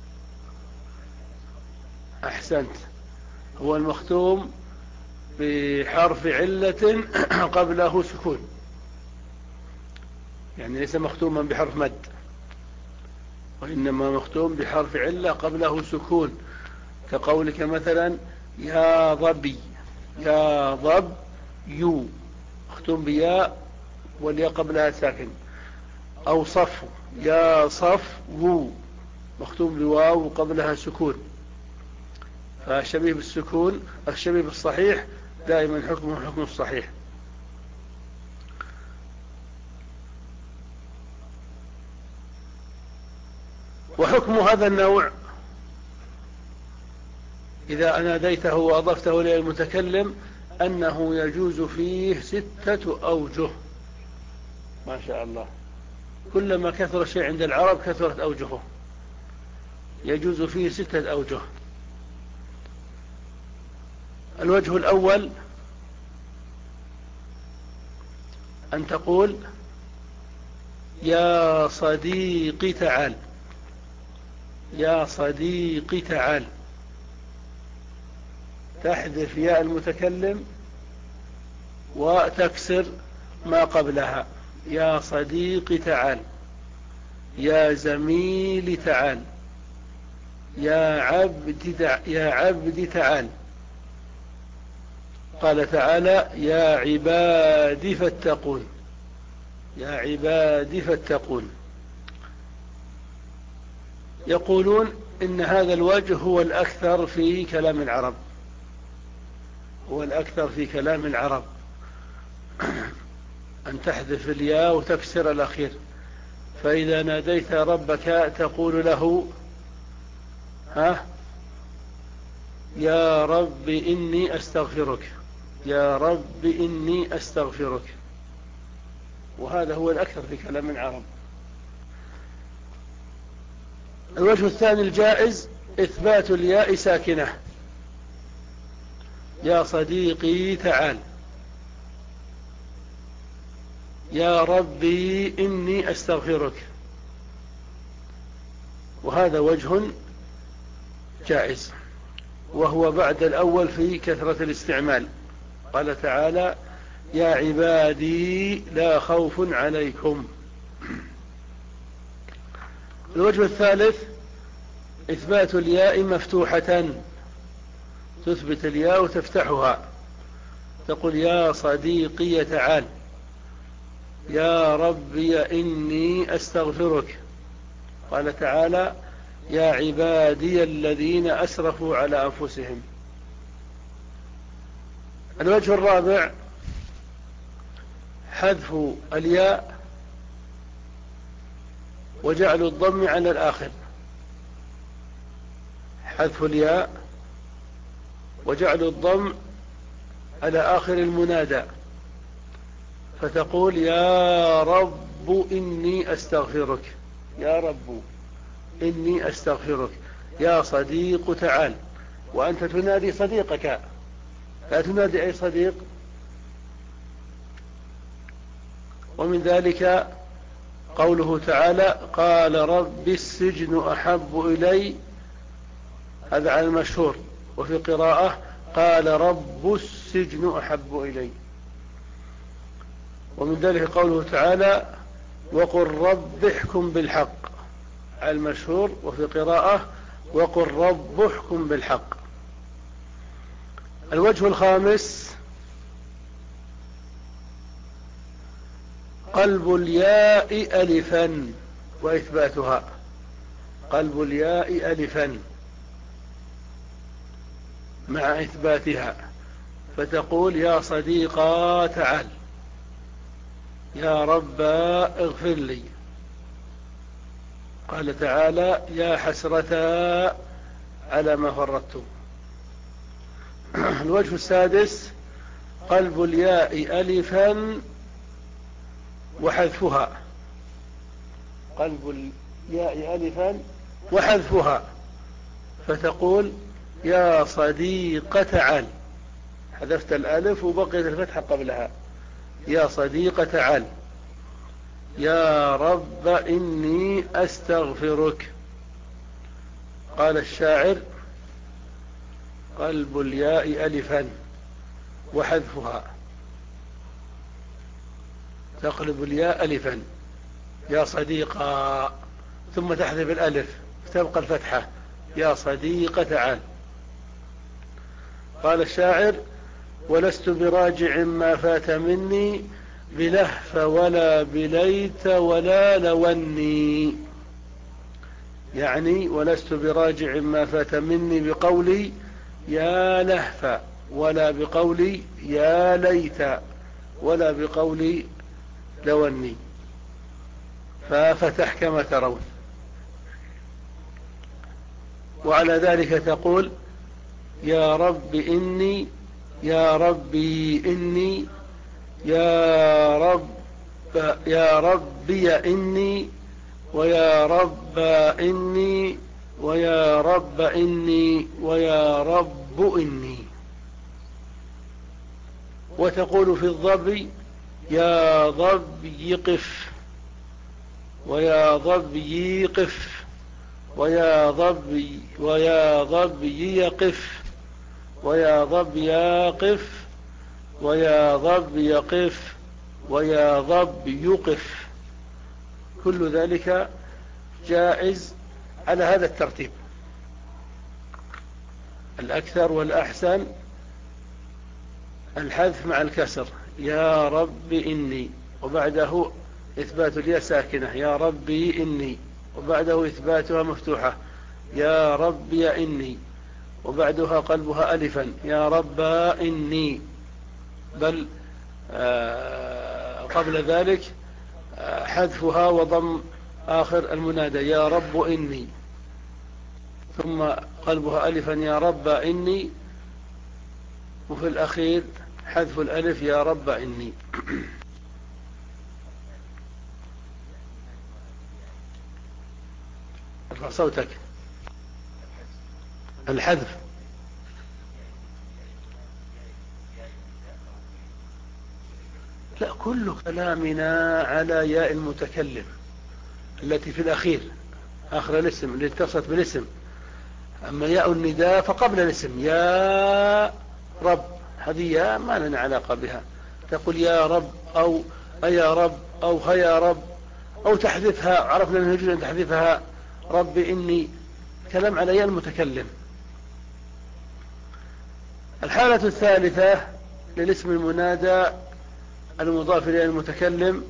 أحسنت. هو المختوم بحرف علة قبله سكون، يعني ليس مختوما بحرف مد، وإنما مختوم بحرف علة قبله سكون، كقولك مثلا يا ظبي، يا ظب يو، مختوم بياء والياء قبلها ساكن. أو صف، يا صف وو، مختوم بواو وقبلها سكون. فالشبيه بالسكون، الشبيه بالصحيح دائما حكمه حكم الصحيح. وحكم هذا النوع إذا أناديته وأضفته إلى المتكلم أنه يجوز فيه ستة أوجه. ما شاء الله، كلما كثر الشيء عند العرب كثرت أوجهه. يجوز فيه ستة أوجه. الوجه الأول أن تقول يا صديقي تعال، يا صديقي تعال، تحذف ياء المتكلم وتكسر ما قبلها. يا صديقي تعال، يا زميلي تعال، يا عبدي تع... يا عبدي تعال. قال تعالى يا عبادي فاتقون، يا عبادي فاتقون. يقولون إن هذا الوجه هو الأكثر في كلام العرب، هو الأكثر في كلام العرب، أن تحذف الياء وتكسر الأخير. فإذا ناديت ربك تقول له ها يا رب إني أستغفرك، يا رب إني أستغفرك. وهذا هو الأكثر في كلام العرب. الوجه الثاني الجائز إثبات الياء ساكنة. يا صديقي تعال، يا ربي إني أستغفرك. وهذا وجه جائز، وهو بعد الأول في كثرة الاستعمال. قال تعالى يا عبادي لا خوف عليكم. الوجه الثالث إثبات الياء مفتوحة، تثبت الياء وتفتحها. تقول يا صديقي تعال، يا ربي إني أستغفرك. قال تعالى يا عبادي الذين أسرفوا على أنفسهم. الوجه الرابع حذف الياء وجعل الضم على الآخر. حذف الياء وجعل الضم على آخر المنادى، فتقول يا رب إني أستغفرك، يا رب إني أستغفرك. يا صديق تعال، وأنت تنادي صديقك، لا تنادي أي صديق. ومن ذلك قوله تعالى قال رب السجن أحب إلي، هذا على المشهور. وفي قراءة قال رب السجن أحب إلي. ومن ذلك قوله تعالى وقل رب احكم بالحق، على المشهور. وفي قراءة وقل رب احكم بالحق. الوجه الخامس قلب الياء ألفا وإثباتها. قلب الياء ألفا مع إثباتها، فتقول يا صديقا تعال، يا رب اغفر لي. قال تعالى يا حسرة على ما فرطت. الوجه السادس قلب الياء ألفا وحذفها. قلب الياء ألفا وحذفها، فتقول يا صديق تعال، حذفت الألف وبقيت الفتحة قبلها. يا صديق تعال، يا رب إني أستغفرك. قال الشاعر: قلب الياء ألفا وحذفها. تقلب الياء ألفا يا صديقا، ثم تحذف الألف تبقى الفتحة يا صديق تعال. قال الشاعر: ولست براجع ما فات مني بلهف ولا بليت ولا لوني. يعني ولست براجع ما فات مني بقولي يا لهف، ولا بقولي يا ليت، ولا بقولي لوني. ففتح كما ترون. وعلى ذلك تقول: يا رب إني، يا ربي إني، يا رب، يا ربي إني، ويا رب إني، ويا رب إني، ويا رب إني. وتقول في الضب: يا ضبي قف، ويا ضبي قف، ويا ضبي، ويا ضبي يقف، ويا ضبي يقف، ويا ضبي يقف، ويا ضبي يقف. كل ذلك جائز على هذا الترتيب. الأكثر والأحسن الحذف مع الكسر: يا رب إني، وبعده إثبات الياء ساكنة يا ربي إني، وبعده إثباتها مفتوحة يا ربي إني، وبعدها قلبها ألفا يا رب إني. بل آه قبل ذلك آه حذفها وضم آخر المنادى يا رب إني، ثم قلبها ألفا يا رب إني، وفي الأخير حذف الألف يا رب إني. ارفع صوتك. الحذف لا، كل كلامنا على ياء المتكلم التي في الأخير آخر الاسم اللي اتصلت بالاسم. أما ياء النداء فقبل الاسم يا رب، هذه ياء ما لنا علاقة بها. تقول يا رب أو أيا رب أو هيا رب، أو تحذفها، عرفنا أنه يجوز أن تحذفها رب إني. كلام على ياء المتكلم. الحالة الثالثة للاسم المنادى المضاف إلى المتكلم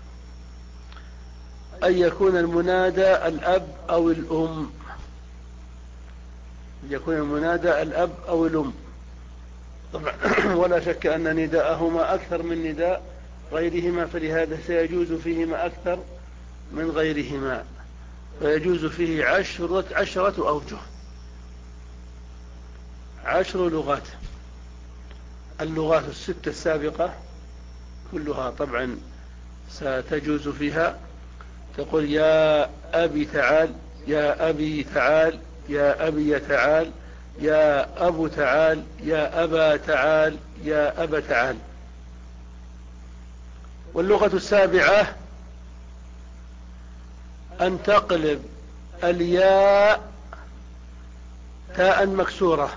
أن يكون المنادى الأب أو الأم. يكون المنادى الأب أو الأم طبعا. ولا شك أن نداءهما أكثر من نداء غيرهما، فلهذا سيجوز فيهما أكثر من غيرهما، فيجوز فيه عشرة, عشرة أوجه، عشر لغات. اللغات الستة السابقة كلها طبعا ستجوز فيها. تقول يا أبي تعال، يا أبي تعال، يا أبي تعال، يا أبو تعال، يا أبا تعال، يا أبا تعال. واللغة السابعة أن تقلب الياء تاء مكسورة،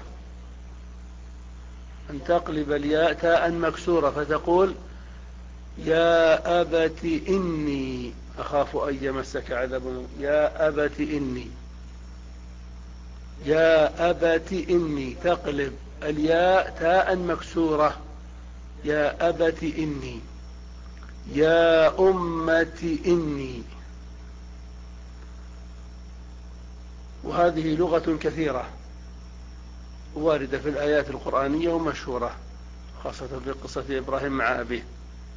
أن تقلب الياء تاء مكسورة فتقول يا أبت إني أخاف أن يمسك عذاب، يا أبت إني، يا أبت إني. تقلب الياء تاء مكسورة يا أبت إني، يا أمة إني. وهذه لغة كثيرة واردة في الآيات القرآنية ومشهورة، خاصة في قصة إبراهيم مع أبيه.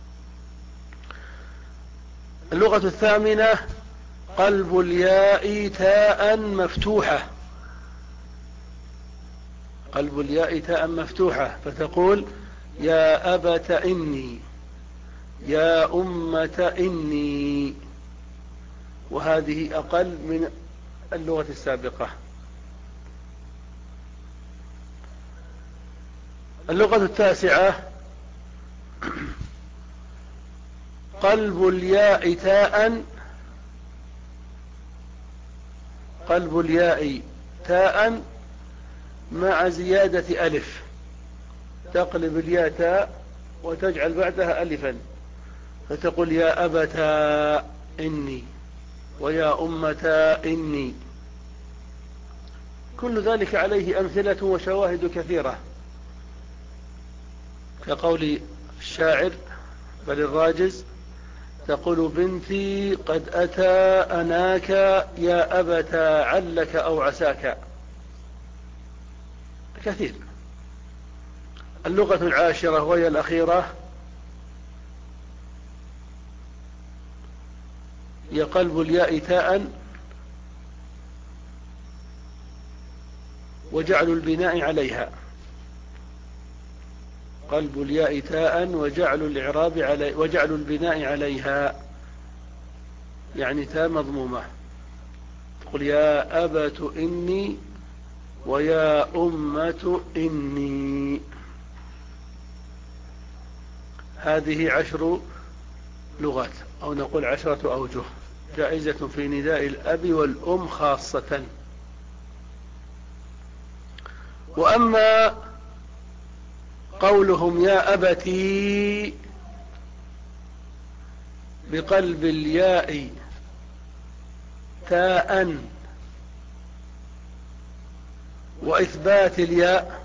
اللغة الثامنة قلب الياء تاء مفتوحة، قلب الياء تاء مفتوحة فتقول يا أبت إني، يا أمة إني. وهذه أقل من اللغة السابقة. اللغة التاسعة قلب الياء تاء، قلب الياء تاء مع زيادة ألف، تقلب الياء تاء وتجعل بعدها ألفا، فتقول يا أبتا إني ويا أمتا إني. كل ذلك عليه أمثلة وشواهد كثيرة، كقول الشاعر بل الراجز تقول بنتي قد أتى أناك يا أبتا علك أو عساك. كثير. اللغة العاشرة وهي الأخيرة هي قلب الياء تاء وجعل البناء عليها، قلب الياء تاء وجعل الإعراب علي وجعل البناء عليها، يعني تاء مضمومة. تقول يا أبت إني ويا أمة إني. هذه عشر لغات، أو نقول عشرة أوجه جائزة في نداء الأب والأم خاصة. وأما قولهم يا أبتي بقلب الياء تاء وإثبات الياء،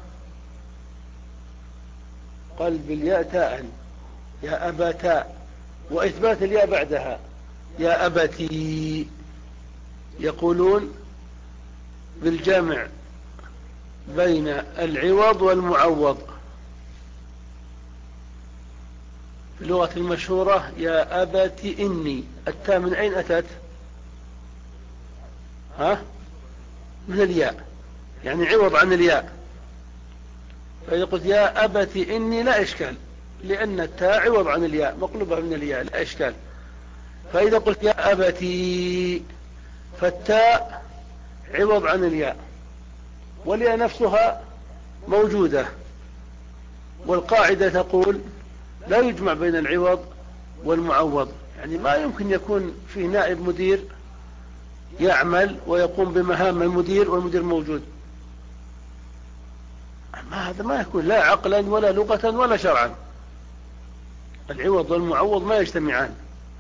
قلب الياء تاء يا أبتا وإثبات الياء بعدها يا أبتي، يقولون بالجمع بين العوض والمعوض. في اللغة المشهورة يا أبت إني، التاء من أين أتت؟ ها؟ من الياء، يعني عوض عن الياء. فإذا قلت يا أبت إني لا إشكال، لأن التاء عوض عن الياء مقلوبة من الياء، لا إشكال. فإذا قلت يا أبتي فالتاء عوض عن الياء، والياء نفسها موجودة، والقاعدة تقول لا يجمع بين العوض والمعوض، يعني ما يمكن يكون فيه نائب مدير يعمل ويقوم بمهام المدير والمدير موجود، ما هذا ما يكون لا عقلا ولا لغة ولا شرعا. العوض والمعوض ما يجتمعان.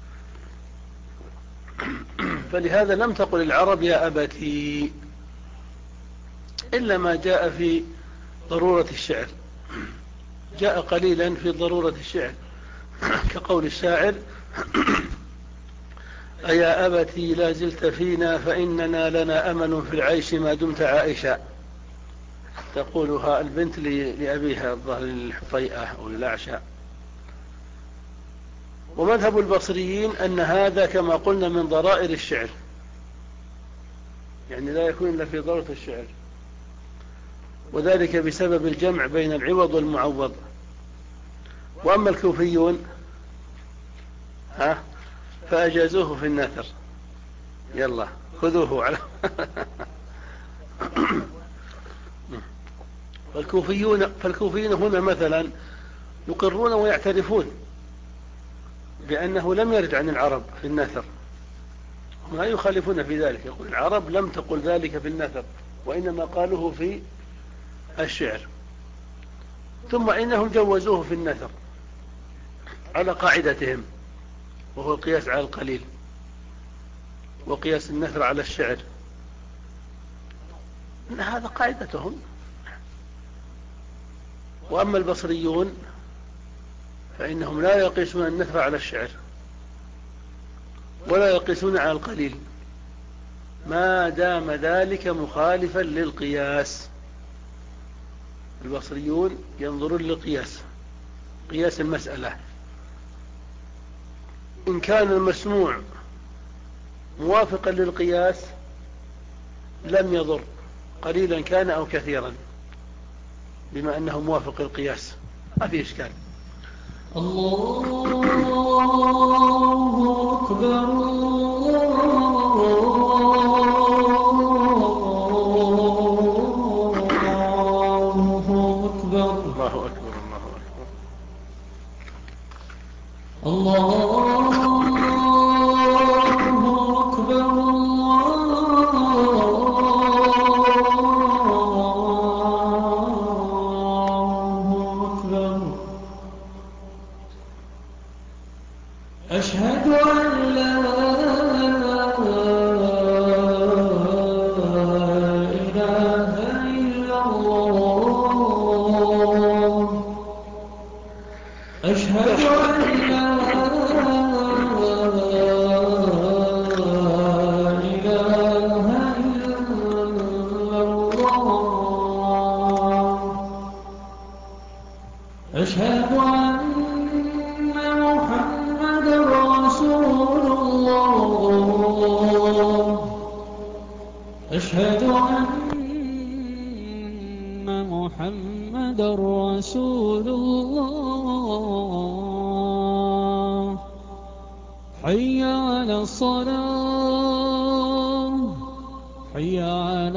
فلهذا لم تقل العرب يا أبتي إلا ما جاء في ضرورة الشعر، جاء قليلا في ضرورة الشعر، كقول الشاعر أيا أبتي لا زلت فينا فإننا لنا أمل في العيش ما دمت عائشا. تقولها البنت لأبيها الظهر الحفيئة أو الأعشى. ومذهب البصريين أن هذا كما قلنا من ضرائر الشعر، يعني لا يكون إلا في ضرورة الشعر، وذلك بسبب الجمع بين العوض والمعوض. وأما الكوفيون ها فأجازوه في النثر، يلا خذوه على فالكوفيون فالكوفيون هنا مثلا يقرون ويعترفون بأنه لم يرد عن العرب في النثر، ما يخالفون في ذلك، يقول العرب لم تقل ذلك في النثر وإنما قالوه في الشعر. ثم إنهم جوزوه في النثر على قاعدتهم، وهو القياس على القليل وقياس النثر على الشعر، إن هذا قاعدتهم. وأما البصريون فإنهم لا يقيسون النثر على الشعر ولا يقيسون على القليل ما دام ذلك مخالفا للقياس. البصريون ينظرون للقياس، قياس المسألة، إن كان المسموع موافقا للقياس لم يضر قليلا كان أو كثيرا، بما أنه موافق القياس ما في إشكال. الله أكبر الله أكبر الله أكبر الله أكبر الله أشهد أن لا إله إلا الله أشهد أن لا إله إلا الله أشهد أن محمدا رسول الله أشهد أن محمدا رسول الله حي على الصلاة حي على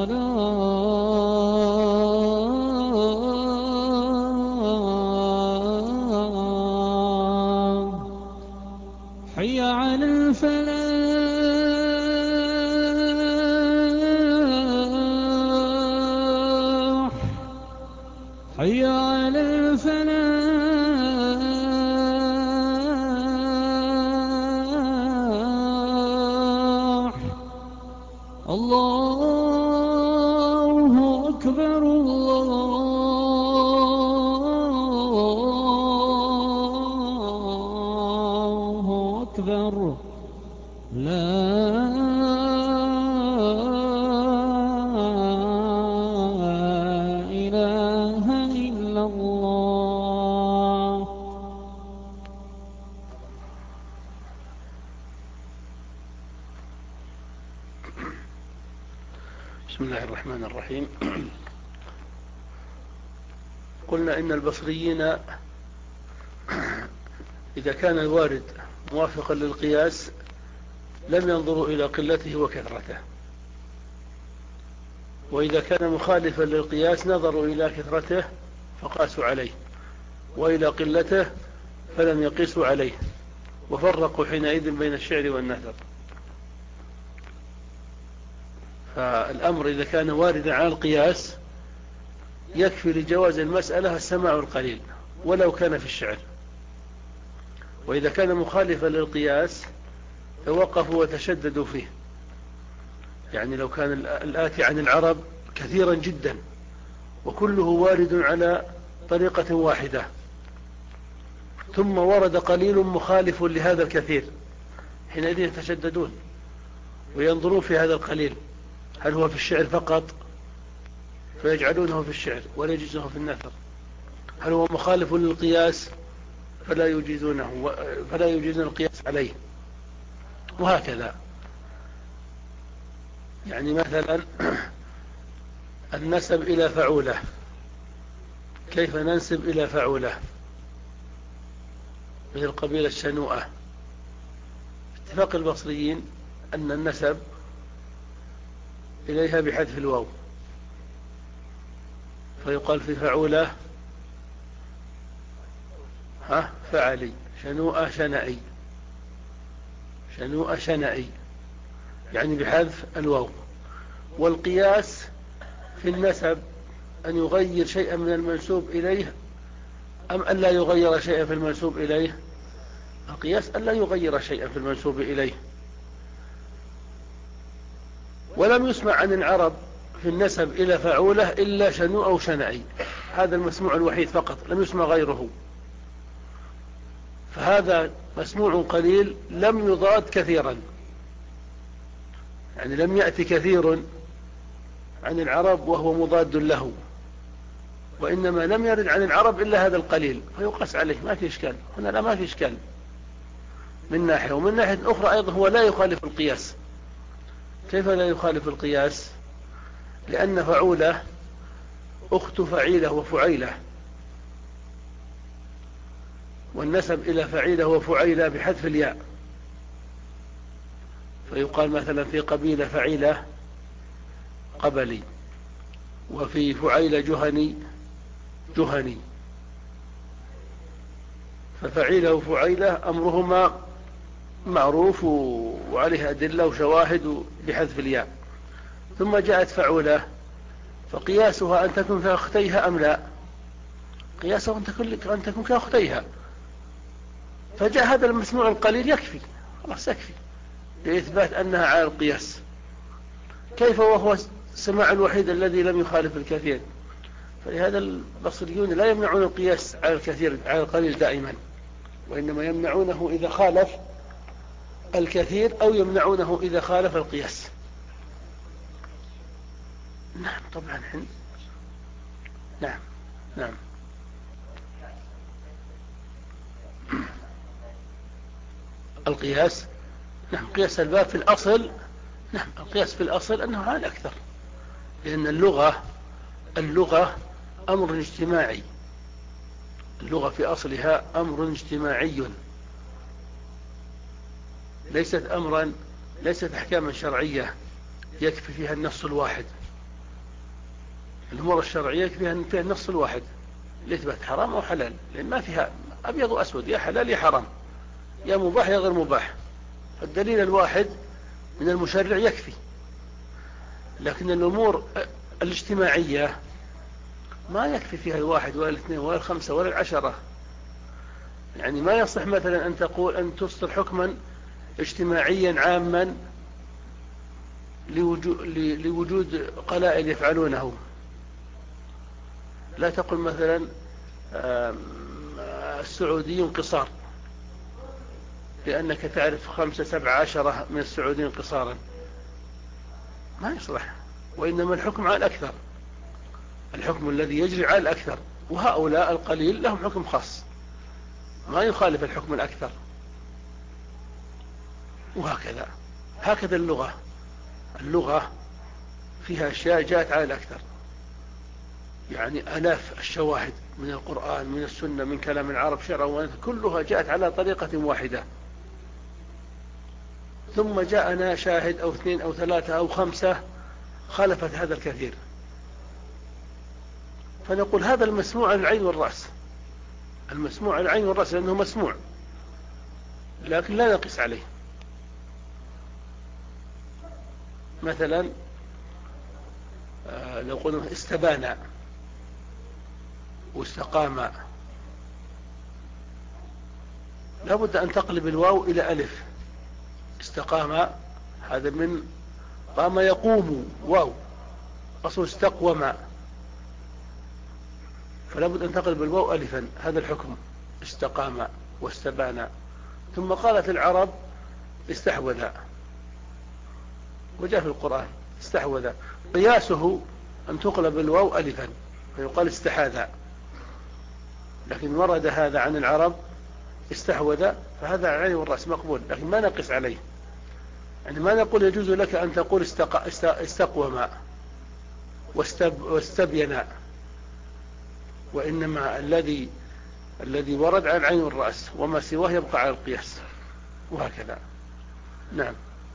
الصلاة حي على الفلاح حي على الفلاح الله أكبر الله أكبر لا إله إلا الله. بسم الله الرحمن الرحيم. قلنا إن البصريين إذا كان الوارد موافقا للقياس لم ينظروا إلى قلته وكثرته، وإذا كان مخالفا للقياس نظروا إلى كثرته فقاسوا عليه، وإلى قلته فلم يقيسوا عليه، وفرقوا حينئذ بين الشعر والنثر. فالأمر إذا كان واردا على القياس يكفي لجواز المسألة السماع القليل ولو كان في الشعر، وإذا كان مخالفا للقياس توقفوا وتشددوا فيه. يعني لو كان الآتي عن العرب كثيرا جدا وكله وارد على طريقة واحدة، ثم ورد قليل مخالف لهذا الكثير، حينئذ يتشددون وينظرون في هذا القليل هل هو في الشعر فقط فيجعلونه في الشعر ولا يجيزونه في النثر، هل هو مخالف للقياس فلا يجيزونه فلا يجيزون القياس عليه، وهكذا. يعني مثلا النسب إلى فعولة، كيف ننسب إلى فعولة من القبيلة الشنوءة؟ اتفاق البصريين أن النسب إليها بحذف الواو، فيقال في فعولة ها فعلي، شنوءة شنئي، شنوءة شنئي، يعني بحذف الواو. والقياس في النسب أن يغير شيئا من المنسوب إليه أم أن لا يغير شيئا في المنسوب إليه؟ القياس أن لا يغير شيئا في المنسوب إليه. ولم يسمع عن العرب في النسب إلى فعولة إلا شنوء أو شنئي، هذا المسموع الوحيد فقط، لم يسمع غيره. فهذا مسموع قليل لم يضاد كثيرا، يعني لم يأتي كثير عن العرب وهو مضاد له، وإنما لم يرد عن العرب إلا هذا القليل فيقاس عليه، ما في إشكال هنا، لا ما في إشكال من ناحية. ومن ناحية أخرى أيضا هو لا يخالف القياس. كيف لا يخالف القياس؟ لأن فعولة أخت فعيلة وفعيلة، والنسب إلى فعيلة وفعيلة بحذف الياء، فيقال مثلا في قبيلة فعيلة قبلي، وفي فعيلة جهني جهني، ففعيلة وفعيلة أمرهما معروف وعليه أدلة وشواهد بحذف الياء. ثم جاءت فعولة فقياسها أن تكون كأختيها أم لا؟ قياسها أن تكون كأختيها، فجاء هذا المسموع القليل يكفي، خلاص يكفي لإثبات أنها على القياس. كيف وهو السماع الوحيد الذي لم يخالف الكثير؟ فلهذا البصريون لا يمنعون القياس على الكثير على القليل دائما، وإنما يمنعونه إذا خالف الكثير أو يمنعونه إذا خالف القياس. نعم طبعا حين. نعم نعم القياس. نعم قياس الباب في الأصل. نعم القياس في الأصل أنه على الأكثر، لأن اللغة اللغة أمر اجتماعي. اللغة في أصلها أمر اجتماعي، ليست أمرا ليست أحكاما شرعية يكفي فيها النص الواحد. الأمور الشرعية يكفي فيها النص الواحد لإثبات حرام أو حلال، لأن ما فيها أبيض وأسود، يا حلال يا حرام، يا مباح يا غير مباح. الدليل الواحد من المشرع يكفي. لكن الأمور الاجتماعية ما يكفي فيها الواحد ولا الاثنين ولا الخمسة ولا العشرة. يعني ما يصح مثلا أن تقول أن تصدر حكما اجتماعيا عاما لوجود قلائل يفعلونه. لا تقل مثلا السعوديون قصار لأنك تعرف خمسة سبعة عشرة من السعوديين قصارا، ما يصلح. وإنما الحكم على الأكثر، الحكم الذي يجري على الأكثر، وهؤلاء القليل لهم حكم خاص ما يخالف الحكم الأكثر. وهكذا هكذا اللغة اللغة فيها أشياء جاءت على الأكثر، يعني آلاف الشواهد من القرآن من السنة من كلام العرب شرعا كلها جاءت على طريقة واحدة، ثم جاءنا شاهد أو اثنين أو ثلاثة أو خمسة خالفت هذا الكثير، فنقول هذا المسموع على العين والرأس. المسموع على العين والرأس لأنه مسموع، لكن لا نقيس عليه. مثلا لو قلنا استبانا واستقاما، لابد أن تقلب الواو إلى ألف. استقاما هذا من قام يقوم، واو أصل استقوما، فلابد أن تقلب الواو ألفا. هذا الحكم استقاما واستبانا. ثم قالت العرب استحوذا، وجاء في القرآن استحوذا، قياسه أن تقلب الواو ألفا فيقال استحاذا، لكن ورد هذا عن العرب استحوذ، فهذا على العين والرأس مقبول، لكن ما نقص عليه. يعني ما نقول يجوز لك أن تقول استق... استقوما واستب... واستبينا، وإنما الذي الذي ورد على العين والرأس، وما سواه يبقى على القياس، وهكذا. نعم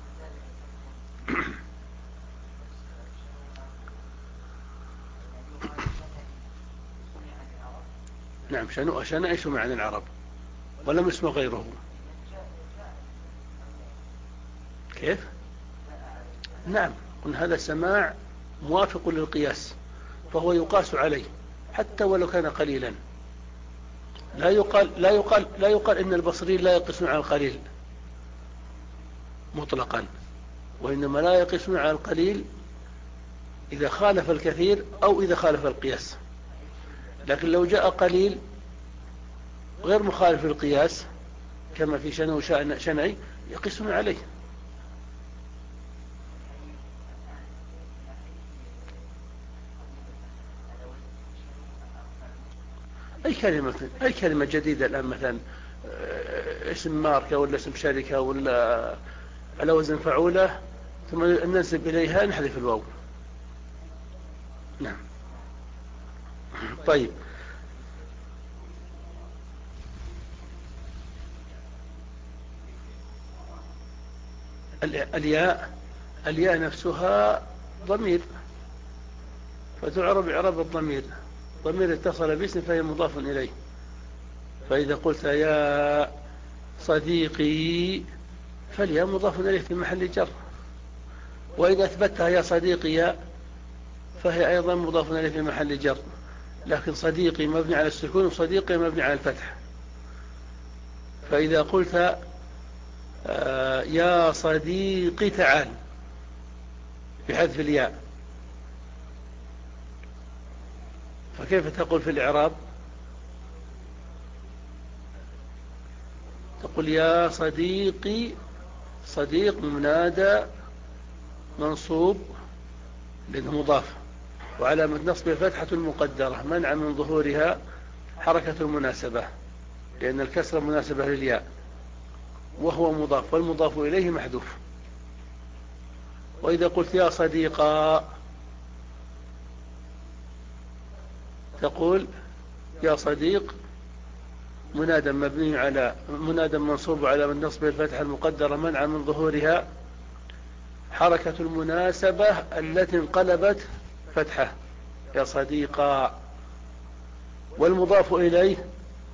نعم شنو شنو ايش معنى العرب ولم يسمى غيره. كيف؟ نعم قلنا هذا سماع موافق للقياس، فهو يقاس عليه حتى ولو كان قليلا. لا يقال لا يقال لا يقال ان البصريين لا يقيسون على القليل مطلقا، وانما لا يقيسون على القليل اذا خالف الكثير او اذا خالف القياس. لكن لو جاء قليل غير مخالف للقياس كما في شنو شنعي يقيسون عليه. أي كلمة أي كلمة جديدة الآن مثلا اسم ماركة ولا اسم شركة ولا على وزن فعولة ثم ننسب إليها نحذف الواو. نعم طيب الياء الياء نفسها ضمير فتعرب إعراب الضمير، ضمير اتصل باسم فهي مضاف إليه. فإذا قلت يا صديقي فالياء مضاف إليه في محل جر، وإذا أثبتها يا صديقي فهي أيضا مضاف إليه في محل جر، لكن صديقي مبني على السكون وصديقي مبني على الفتح، فإذا قلت آه يا صديقي تعال بحذف الياء، فكيف تقول في الإعراب؟ تقول يا صديقي، صديق منادى منصوب لأنه مضاف، وعلامة نصب فتحة المقدرة منع من ظهورها حركة المناسبة لأن الكسرة مناسبة للياء، وهو مضاف والمضاف إليه محذوف. وإذا قلت يا صديقا تقول يا صديق منادى مبني على منادى منصوب على من نصب الفتحة المقدرة منع من ظهورها حركة المناسبة التي انقلبت فتحة يا صديقا، والمضاف إليه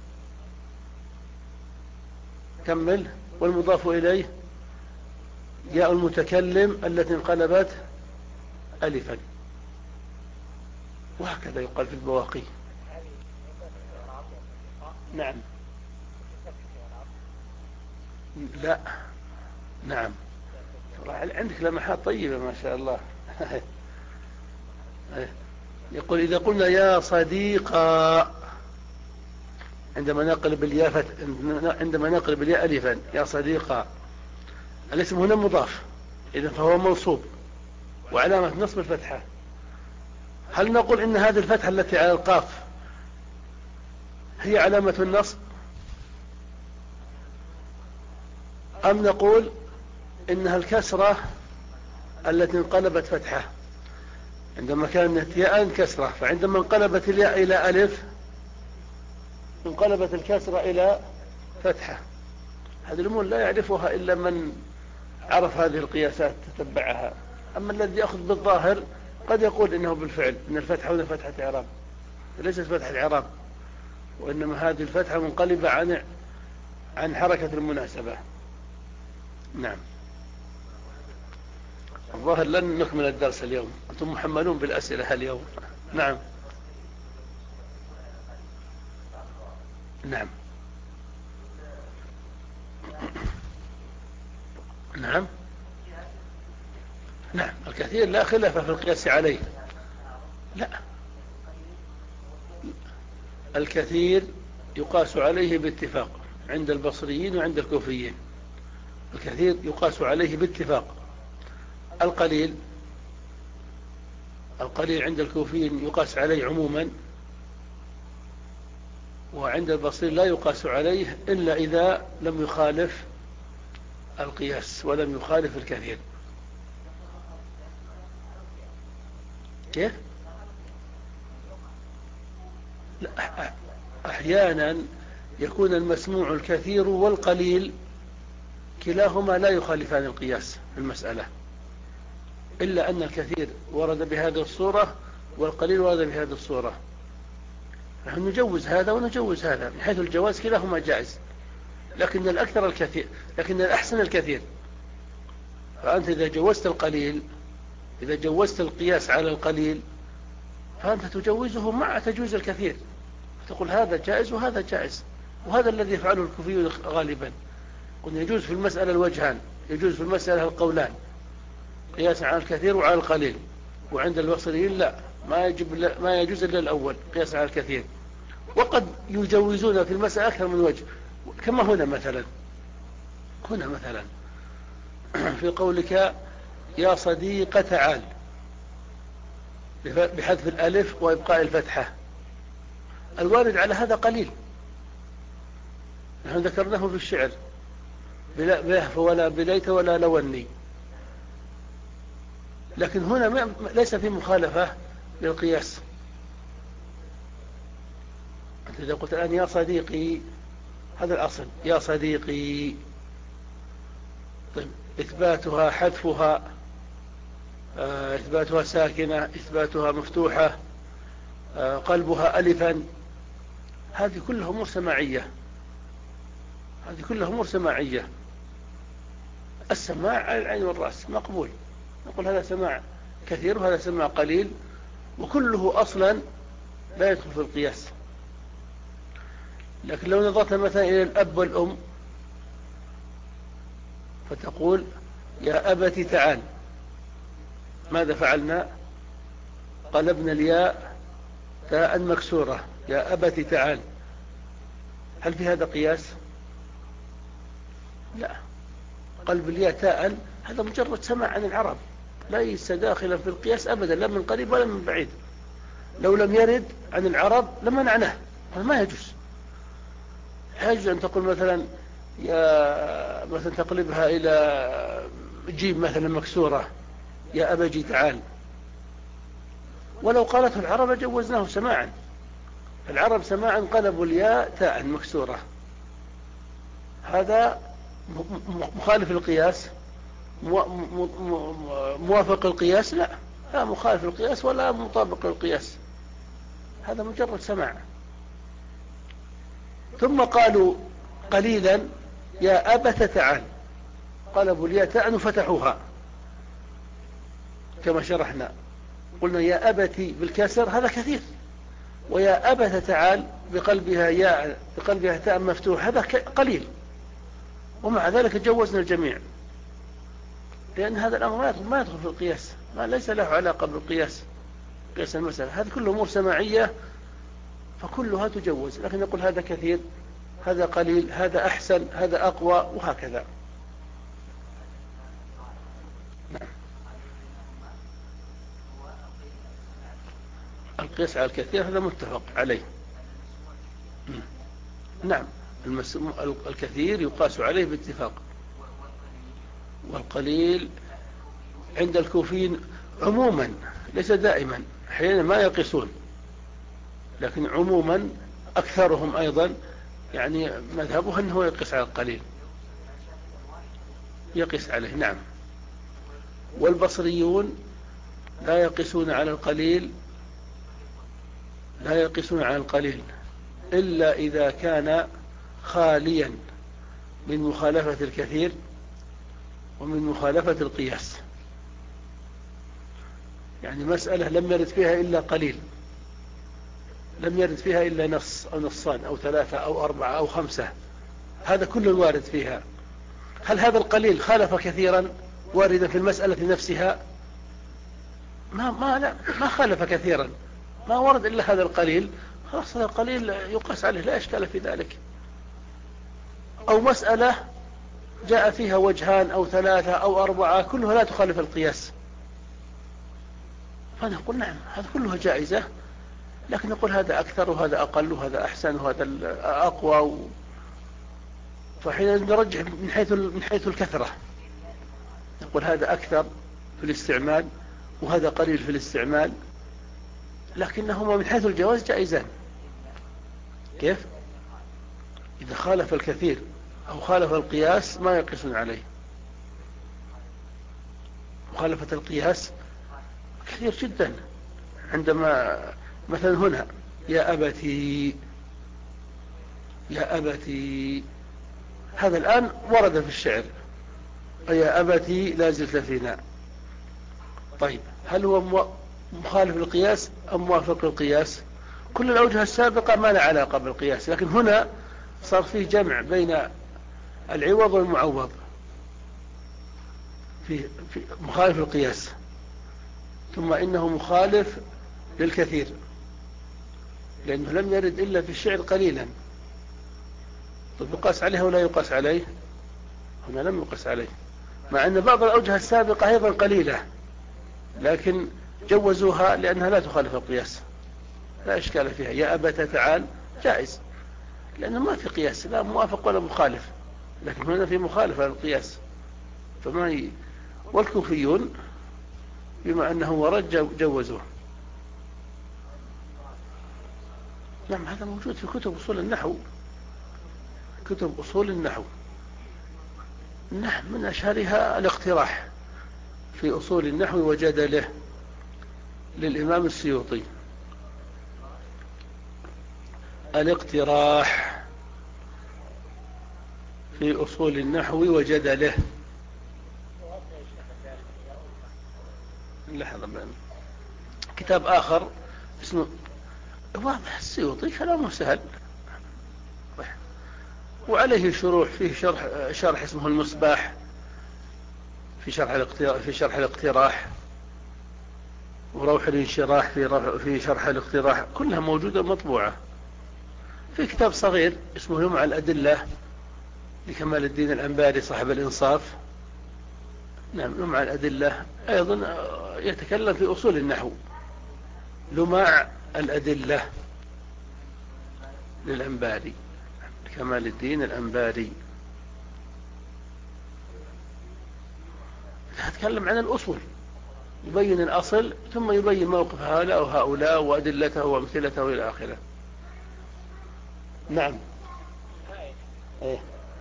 كمل، والمضاف إليه ياء المتكلم التي انقلبت ألفا، وهكذا يقال في البواقي. نعم لا نعم عندك لمحات طيبة ما شاء الله. يقول إذا قلنا يا صديقا عندما نقلب الياء عندما نقلب الياء ألفا يا صديقا، الاسم هنا مضاف إذا فهو منصوب وعلامة نصب الفتحة. هل نقول إن هذه الفتحة التي على القاف هي علامة النصب، أم نقول إنها الكسرة التي انقلبت فتحة؟ عندما كانت ياء كسرة، فعندما انقلبت الياء إلى ألف انقلبت الكسرة إلى فتحة. هذه الأمور لا يعرفها إلا من عرف هذه القياسات تتبعها، أما الذي يأخذ بالظاهر قد يقول إنه بالفعل إن الفتحة هنا فتحة إعراب، ليست فتحة إعراب، وإنما هذه الفتحة منقلبة عن عن حركة المناسبة. نعم. الظاهر لن نكمل الدرس اليوم، أنتم محملون بالأسئلة اليوم. نعم نعم نعم نعم الكثير لا خلاف في القياس عليه. لا، الكثير يقاس عليه باتفاق عند البصريين وعند الكوفيين، الكثير يقاس عليه باتفاق. القليل القليل عند الكوفيين يقاس عليه عموما، وعند البصريين لا يقاس عليه إلا إذا لم يخالف القياس ولم يخالف الكثير. كيف؟ لا، أحيانا يكون المسموع الكثير والقليل كلاهما لا يخالفان القياس في المسألة، إلا أن الكثير ورد بهذه الصورة والقليل ورد بهذه الصورة، نحن نجوز هذا ونجوز هذا، من حيث الجواز كلاهما جائز، لكن الأكثر الكثير، لكن الأحسن الكثير. فأنت إذا جوزت القليل، إذا جوزت القياس على القليل، فأنت تجوزه مع تجوز الكثير، تقول هذا جائز وهذا جائز، وهذا الذي يفعله الكوفي غالبا. قلنا يجوز في المسألة الوجهان، يجوز في المسألة القولان، قياسا على الكثير وعلى القليل. وعند البصريين لا، ما يجب ما يجوز إلا الأول قياسا على الكثير، وقد يجوزون في المسألة أكثر من وجه، كما هنا مثلا هنا مثلا في قولك يا صديق تعال بحذف الألف وإبقاء الفتحة، الوارد على هذا قليل، نحن ذكرناه في الشعر بلا بلهف ولا بليت ولا لوني، لكن هنا ليس في مخالفة للقياس. أنت إذا قلت الآن يا صديقي، هذا الأصل يا صديقي، طيب إثباتها حذفها، إثباتها ساكنة، إثباتها مفتوحة، قلبها ألفا، هذه كلها أمور سماعية، هذه كلها أمور سماعية. السماع على العين والرأس مقبول، نقول هذا سماع كثير وهذا سماع قليل، وكله أصلا لا يدخل في القياس. لكن لو نظرت مثلا إلى الأب والأم فتقول يا أبت تعال. ماذا فعلنا؟ قلبنا الياء تاء مكسورة، يا أبت تعال. هل في هذا قياس؟ لا. قلب الياء تاء هذا مجرد سماع عن العرب، ليس داخلا في القياس أبدا، لا من قريب ولا من بعيد. لو لم يرد عن العرب لما نعناه، ما يجوز. يجوز أن تقول مثلا يا مثلا تقلبها إلى جيم مثلا مكسورة، يا أبجي تعال. ولو قالته العرب جوزناه سماعا. العرب سماعا قلبوا الياء تاء مكسورة. هذا مخالف القياس؟ موافق القياس؟ لا، لا مخالف القياس ولا مطابق للقياس، هذا مجرد سماع. ثم قالوا قليلا يا أبت تعال، قلبوا الياء تاء وفتحوها كما شرحنا. قلنا يا أبتي بالكسر هذا كثير، ويا أبت تعال بقلبها ياء بقلبها تاء مفتوح هذا قليل. ومع ذلك جوزنا الجميع، لأن هذا الأمر ما يدخل في القياس، ما ليس له علاقة بالقياس، قياس المسألة. هذه كلها أمور سماعية فكلها تجوز، لكن نقول هذا كثير، هذا قليل، هذا أحسن، هذا أقوى، وهكذا. نعم. القياس على الكثير هذا متفق عليه. نعم، الكثير يقاس عليه باتفاق، والقليل عند الكوفيين عموما ليس دائما، أحيانا ما يقيسون، لكن عموما أكثرهم أيضا يعني مذهبه أنه يقيس على القليل، يقيس عليه. نعم. والبصريون لا يقيسون على القليل، لا يقيسون على القليل إلا إذا كان خاليا من مخالفة الكثير ومن مخالفة القياس. يعني مسألة لم يرد فيها إلا قليل، لم يرد فيها إلا نص أو نصان أو ثلاثة أو أربعة أو خمسة، هذا كل وارد فيها. هل هذا القليل خالف كثيرا واردا في المسألة نفسها؟ ما ما لا ما خالف كثيرا، ما ورد إلا هذا القليل، خلاص هذا القليل يقاس عليه، لا إشكال في ذلك. أو مسألة جاء فيها وجهان أو ثلاثة أو أربعة كلها لا تخالف القياس، فنقول نعم هذا كلها جائزة، لكن نقول هذا أكثر وهذا أقل وهذا أحسن وهذا أقوى و... فحين نرجح من حيث من حيث الكثرة، نقول هذا أكثر في الاستعمال وهذا قليل في الاستعمال، لكنهما من حيث الجواز جائزان. كيف؟ إذا خالف الكثير أو خالف القياس ما يقيسون عليه. مخالفة القياس كثير جدا، عندما مثلا هنا يا أبتي، يا أبتي، هذا الآن ورد في الشعر يا أبتي لا زلت فينا. طيب هل هو مخالف للقياس أم موافق للقياس؟ كل الأوجه السابقة ما لها علاقة بالقياس، لكن هنا صار فيه جمع بين العوض والمعوض في, في مخالف للقياس، ثم إنه مخالف للكثير لأنه لم يرد إلا في الشعر قليلا. طيب يقاس عليه ولا يقاس عليه؟ هنا لم يقاس عليه، مع أن بعض الأوجه السابقة أيضا قليلة، لكن جوزوها لأنها لا تخالف القياس، لا إشكال فيها. يا أبت تعال جائز لأنه ما في قياس، لا موافق ولا مخالف، لكن هنا في مخالفة للقياس فما ي... والكوفيون بما أنه ورد جوزوه. نعم هذا موجود في كتب أصول النحو، كتب أصول النحو. نعم من أشهرها الاقتراح في أصول النحو وجدله للإمام السيوطي، الاقتراح في أصول النحو وجدله. لحظة بأن كتاب آخر اسمه واضح السيوطي كلامه سهل، وعليه شروح، فيه شرح, شرح اسمه المصباح في شرح الاقتراح في شرح الاقتراح وروح الانشراح في في شرح الاقتراح، كلها موجودة مطبوعة. في كتاب صغير اسمه لمع الأدلة لكمال الدين الأنباري صاحب الإنصاف. نعم، لمع الأدلة أيضا يتكلم في أصول النحو. لمع الأدلة للأنباري كمال الدين الأنباري، يتكلم عن الأصول، يبين الأصل ثم يبين موقف هؤلاء وهؤلاء وأدلته وأمثلته إلى آخره. نعم. إيه.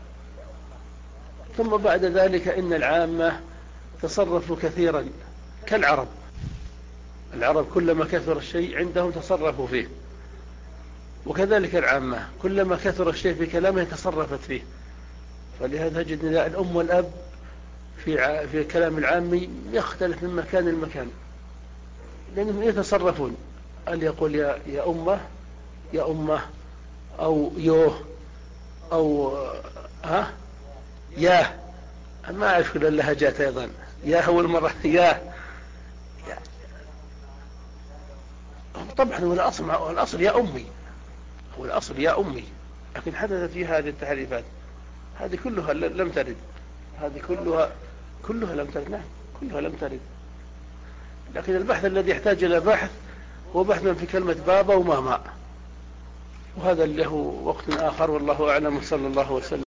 ثم بعد ذلك إن العامة تصرفوا كثيرا كالعرب. العرب كلما كثر الشيء عندهم تصرفوا فيه، وكذلك العامة كلما كثر الشيء في كلامه تصرفت فيه. فلهذا تجد نداء الأم والأب في في كلام العامي يختلف من مكان لمكان، لأنهم يتصرفون. هل يقول يا يا أمه يا أمه أو يوه أو ها ياه، ما أعرف كل اللهجات أيضا. يا أول مرة ياه. طبعا هو الأصل هو الأصل يا أمي، هو الأصل يا أمي، لكن حدثت فيها هذه التحريفات. هذه كلها لم ترد، هذه كلها كلها لم ترد. نعم، كلها لم ترد. لكن البحث الذي يحتاج إلى بحث هو بحث في كلمة بابا وماما، وهذا له وقت آخر، والله أعلم. صلى الله وسلم.